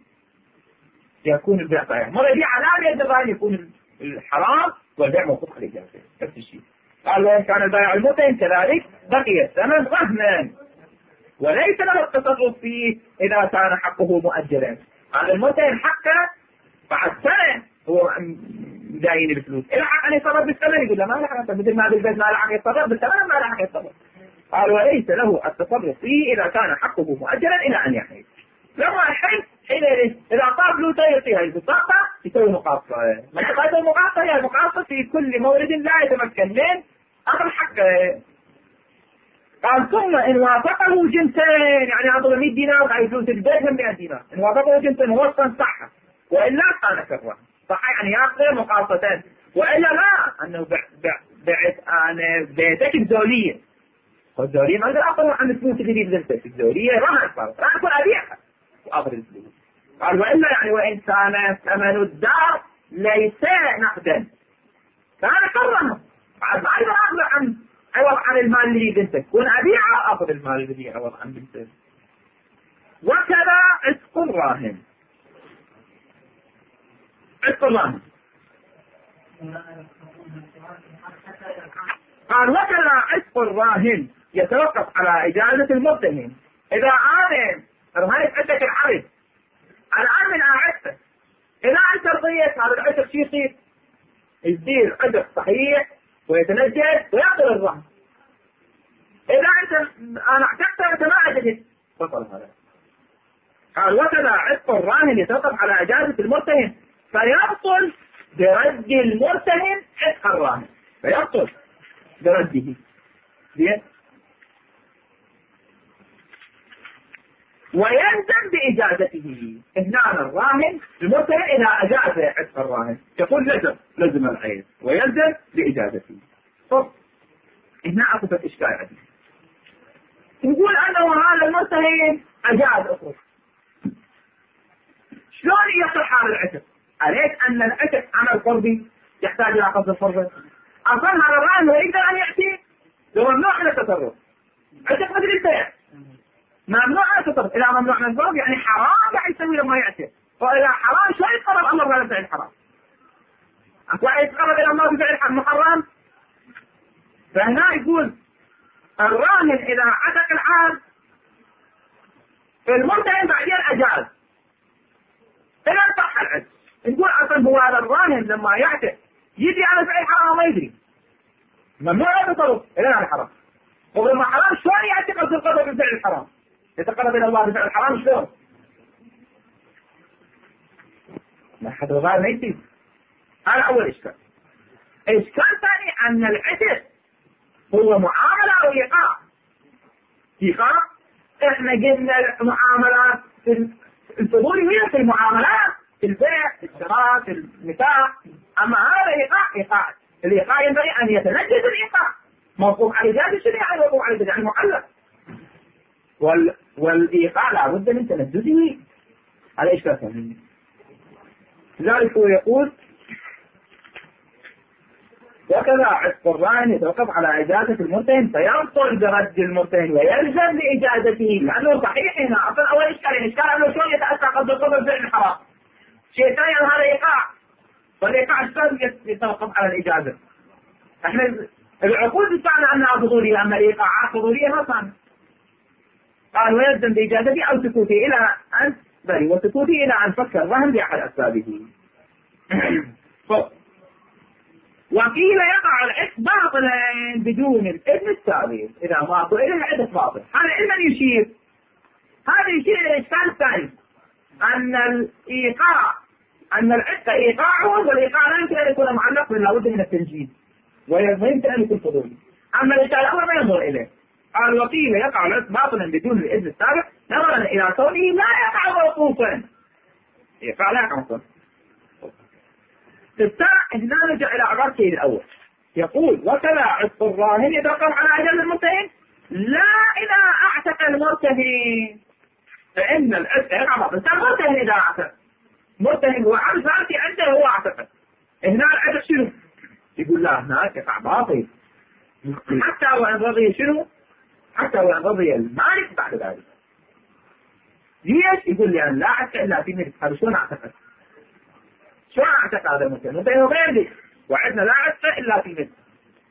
يكون البيع صحيح، مرة يبيع على بإذن الراهن يكون الحرام والبيع موقوف على الإجازة. نفس الشيء. قال وإن كان البائع المرتهن كذلك بقي الثمن رهنا وليس له التصرف فيه إذا كان حقه مؤجلا. قال المرتهن حقه بعد سنة هو داين الفلوس، إلى حق أن يتصرف بالثمن يقول له ما له حق، مثل ما بالبيت ما له حق يتصرف بالثمن ما له حق يتصرف. قال وليس له التصرف فيه إذا كان حقه مؤجلا إلى أن يحيي. لما يحيي حين إذا طاب له يعطيها البطاقة يسوي مقاصة. من حقائق المقاصة هي المقاصة في كل مورد لا يتمكن من أخذ حقه. قال ثم إن وافقه جنسين، يعني عطوا مئة دينار وعلى فلوس البيت هم مئة دينار، إن وافقه جنسين وصفا صح وإلا كان كفرا. صح يعني ياخذ مقاصتين، وإلا لا أنه بعت أنا بيتك الزولية، والزولية ما أقدر أخذ عن الفلوس اللي بيدرسها، الزولية راح أصير راح أكون أبيعها وأخذ الفلوس. قال وإلا يعني وإن كان ثمن الدار ليس نقدا كان كرها، بعد ما أقدر أخذ عن عوض عن المال اللي بنتك، كون أبيعها أخذ المال اللي عوض عن بنتك. وكذا عتق الراهن. عتق الراهن قال وكذا عتق الراهن يتوقف على إجازة المرتهن. إذا أنا رهنت عندك العبد الآن من أعدته، إذا أنت رضيت هذا العتق شيء يصير يصير عتق صحيح ويتنجد ويقبل الرهن. إذا أنت أنا اعتقت أنت ما عدت بطل هذا. قال وكذا عتق الراهن يتوقف على إجازة المرتهن فيبطل برد المرتهن عتق الراهن، فيبطل برده. زين. ويلزم بإجازته. هنا الراهن المرتهن إذا أجاز عتق الراهن يقول لزم لزم العين ويلزم بإجازته. طب هنا عطفت إشكال عديد. نقول أنه هذا المرتهن أجاز أخرج، شلون يصح هذا العتق؟ أليس أن العتق عمل قربي يحتاج إلى قصد الفرض؟ أصلا هذا الراهن هو يقدر أن يأتي لو ممنوع من التصرف. عتق مثل البيع ممنوع من التصرف، إذا ممنوع من التصرف يعني حرام قاعد يسوي لما يأتي، وإذا حرام شو يتقرب الله بهذا الفعل الحرام؟ واحد يتقرب إلى الله بفعل المحرم. فهنا يقول الراهن إذا عتق العهد المرتهن بعدين أجاز إذا صح العتق. نقول أصلا هو هذا الراهن لما يعتق يجي على فعل حرام ما يدري، ممنوع التصرف إلى الحرام، ولما حرام شلون يعتق القدر بفعل الحرام؟ يتقرب الى الله بفعل الحرام شلون؟ ما حد الغالب ما يصير. هذا اول اشكال. الاشكال الثاني ان العتق هو معامله او ايقاع. ايقاع احنا قلنا المعاملات الفضوليه في المعاملات في البيع في الشراء في النكاح، اما هذا ايقاع. ايقاع الايقاع ينبغي ان يتنجز الايقاع، موقوف على جهاز الشريعه موقوف على جهاز المعلق، وال... والايقاع لابد من تنجزه. هذا اشكال ثاني. لذلك هو يقول وكذا عتق الراهن يتوقف على إجازة المرتهن فيبطل برد المرتهن ويلزم بإجازته، لأنه صحيح هنا أصلا أول إشكال إشكال أنه شلون يتأثر قبل القبل فعل الحرام. شيء ثاني هذا إيقاع، والإيقاع الثاني يتوقف على الإجازة. إحنا العقود بتاعنا أنها فضولية، أما الإيقاعات فضولية ما كان. قال ويلزم بإجازته أو سكوته إلى أن بل وسكوته إلى أن فك الرهن بأحد أسبابه. وقيل يقع العتق باطلا بدون الإذن السابق إذا ما إليه العتق باطل. هذا علما يشير هذا يشير إلى الإشكال الثاني أن الإيقاع أن العتق إيقاعه، والإيقاع لا يمكن أن يكون معلق بل لابد من التنجيز ويمكن أن يكون فضولي. أما الإشكال الأول ما ينظر إليه. قال وقيل يقع العتق باطلا بدون الإذن السابق نظرا إلى كونه لا يقع موقوفا. إيقاع لا يقع موقوفا. الساعة هنا نرجع إلى عبارته الأول. يقول وكذا عتق الراهن يتوقف على أجل المرتهن لا إذا أعتق المرتهن، فإن العتق يقع باطل. المرتهن إذا أعتق مرتهن هو عبد فارسي عنده هو أعتق، هنا العتق شنو؟ يقول لا هناك يقع باطل حتى وإن رضي شنو؟ حتى وإن رضي المالك بعد ذلك. ليش؟ يقول لأن لا عتق إلا في ملك. هذا شلون أعتقد؟ شو اعتق هذا المرتهن؟ المرتهن غير، وعندنا لا عتق الا في مثل.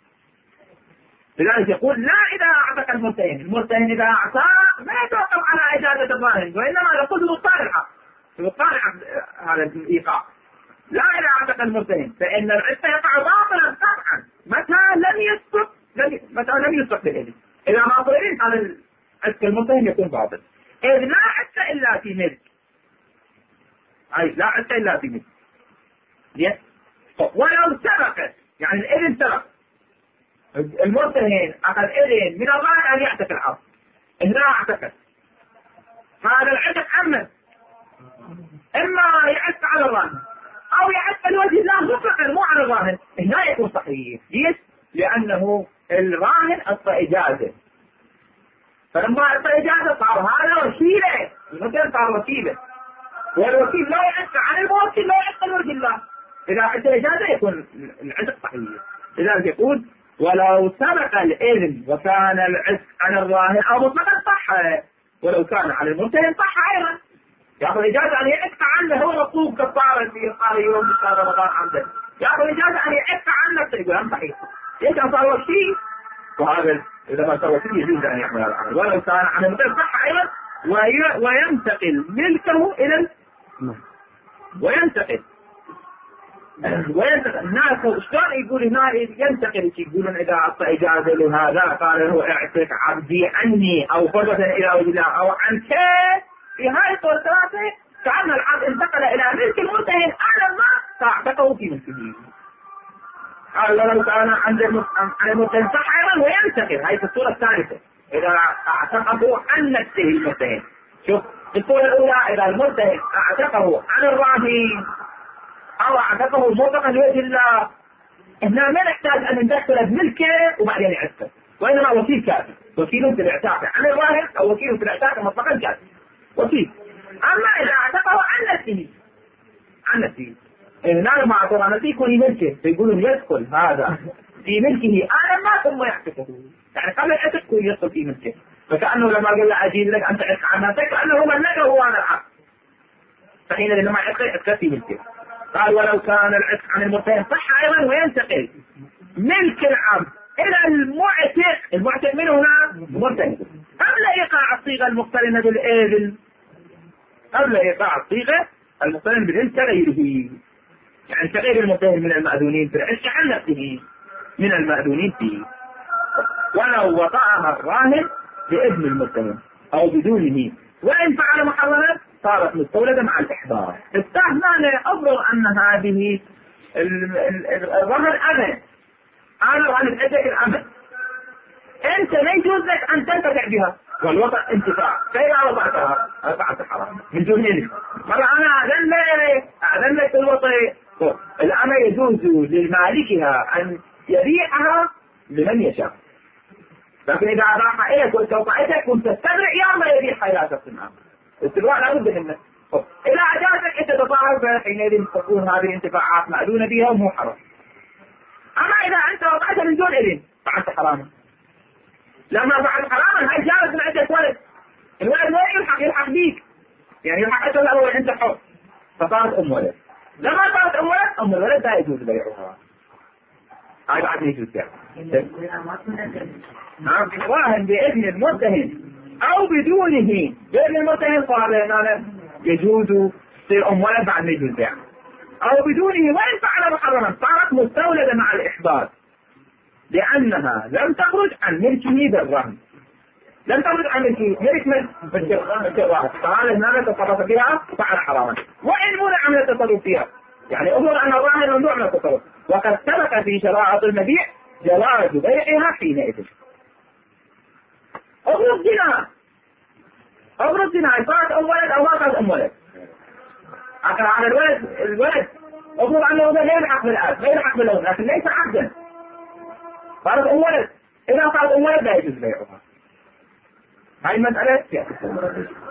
لذلك يقول لا اذا اعتق المرتهن، المرتهن اذا اعتق ما يتوقف على اجازه الراهن، وانما يقول بالطارئ بالطارئ هذا الايقاع. لا اذا اعتق المرتهن فان العتق يقع باطلا قطعا متى لم يسبق متى لم يسبق بالاذن. اذا ما طلبين هذا العتق المرتهن يكون باطل، اذ لا عتق الا في ملك. اي لا عتق الا في ملك. ولو سبقت يعني الإذن سبق المرتهن أخذ إذن من الله أن يعتق العرض، هنا اعتقد هذا العتق عمد، إما يعتق على الراهن أو يعتق لوجه الله مطلقا مو على الراهن، هنا يكون صحيح. ليش؟ لأنه الراهن أعطى إجازة، فلما أعطى إجازة صار هذا وسيلة، المرتهن صار وسيلة، والوكيل لا يعتق عن الموكل لا يعتق لوجه الله. إذا أعطى إجازة يكون العتق صحيح. لذلك يقول ولو سبق الإذن وكان العتق عن الراهن أو مطلقا صح، ولو كان على المرتهن صح أيضا. يأخذ إجازة أن يعتق عنه، هو مطلوب كفارة في قال يوم بشهر رمضان عمدا، يأخذ إجازة أن يعتق عنه يقول أم صحيح. ليش أن صار وكيل؟ وهذا إذا ما صار وكيل يجوز أن يعمل هذا العمل، ولو كان عن المرتهن صح أيضا. وينتقل ملكه إلى وينتقل وينتقل الناس شلون يقول هنا ينتقل؟ يقولون إذا أعطى إجازة لهذا قال له اعتق عبدي عني أو فرضة إلى وجه الله أو عنك، في هذه الصورة الثلاثة كأن العبد انتقل إلى ملك المرتهن أعلى ما فاعتقه في ملكه. قال ولو كان عند المرتهن صح أيضا وينتقل. هذه الصورة الثالثة إذا اعتقه عن نفسه المرتهن. شوف الصورة الأولى إذا المرتهن اعتقه عن الراهن أو اعتقه مطلقا لوجه الله، هنا ما نحتاج أن ندخل بملكه وبعدين يعتق، وإنما وكيل كافي، وكيل في الاعتاق عن الراهن أو وكيل في الاعتاق مطلقا كافي وكيل. أما إذا اعتقه عن نفسه عن نفسه هنا ما اعتقه نفسه يكون ملكه، فيقولون يدخل هذا في ملكه أنا ما ثم يعتقه، يعني قبل العتق يكون يدخل في ملكه، فكأنه لما قال له أجيب لك أن تعتق عن نفسك كأنه ملكه هو هذا العقد، فحين لما يعتق يعتق في ملكه. قال ولو كان العتق عن المرتهن صح أيضا وينتقل ملك العبد إلى المعتق. المعتق من هنا المرتهن قبل إيقاع الصيغة المقترنة بالإذن، قبل إيقاع الصيغة المقترنة بالإذن كغيره، يعني كغير المرتهن من المأذونين في العتق عن نفسه من المأذونين فيه. ولو وطأها الراهن بإذن المرتهن أو بدونه، وإن فعل محرما صارت مستولدة مع الإحضار. استهنا أفرض أن هذه الرهن أنا أنا رهنت عندك الأمن، أنت لا يجوز لك أن تنتفع بها والوضع انتفاع، فإذا وضعتها فعلت حرام من دون إذن. مرة أنا أعلن لك أعلن لك الوطي الأمن يجوز لمالكها أن يبيعها لمن يشاء، لكن إذا راح إليك واستوقعتك كنت تستدرع يا ما يبيعها إلى أساس الأمن. استدراء لا بد منه. إذا أجازك أنت تطاعر فحينئذ تكون هذه انتفاعات مأذونة بها ومو حرام. أما إذا أنت وضعتها من دون إذن فعلت حراما. لما فعلت حراما هاي جالس من عدة ولد، الولد لا يلحق يلحق بيك، يعني يلحق أنت الأول أنت حر، فصارت أم ولد. لما صارت أم ولد أم الولد لا يجوز بيعها. هاي بعد يجوز بيعها. نعم راهن بإذن المرتهن أو بدونه، بإذن المرتهن صار يجوز تصير أم ولد بعد ما يجوز بيعها، أو بدونه وإن فعل محرما صارت مستولدة مع الإحضار، لأنها لم تخرج عن ملكه بالرهن، لم تخرج عن ملكه ملك ملك الراهن، فهذا هنا تصرف بها فعل حراما، وإن منع من التصرف فيها، يعني أظهر أن الراهن ممنوع من التصرف، وقد ثبت في شرائط المبيع جواز بيعها حينئذ. أفرض زنا، أفرض زنا صارت أم ولد أو ما صارت أم ولد، على الولد الولد أفرض أنه لا يلحق بالأب لا يلحق بالأم لكن ليس عبدا، صارت أم ولد، إذا صارت أم ولد لا يجوز بيعها. هاي المسألة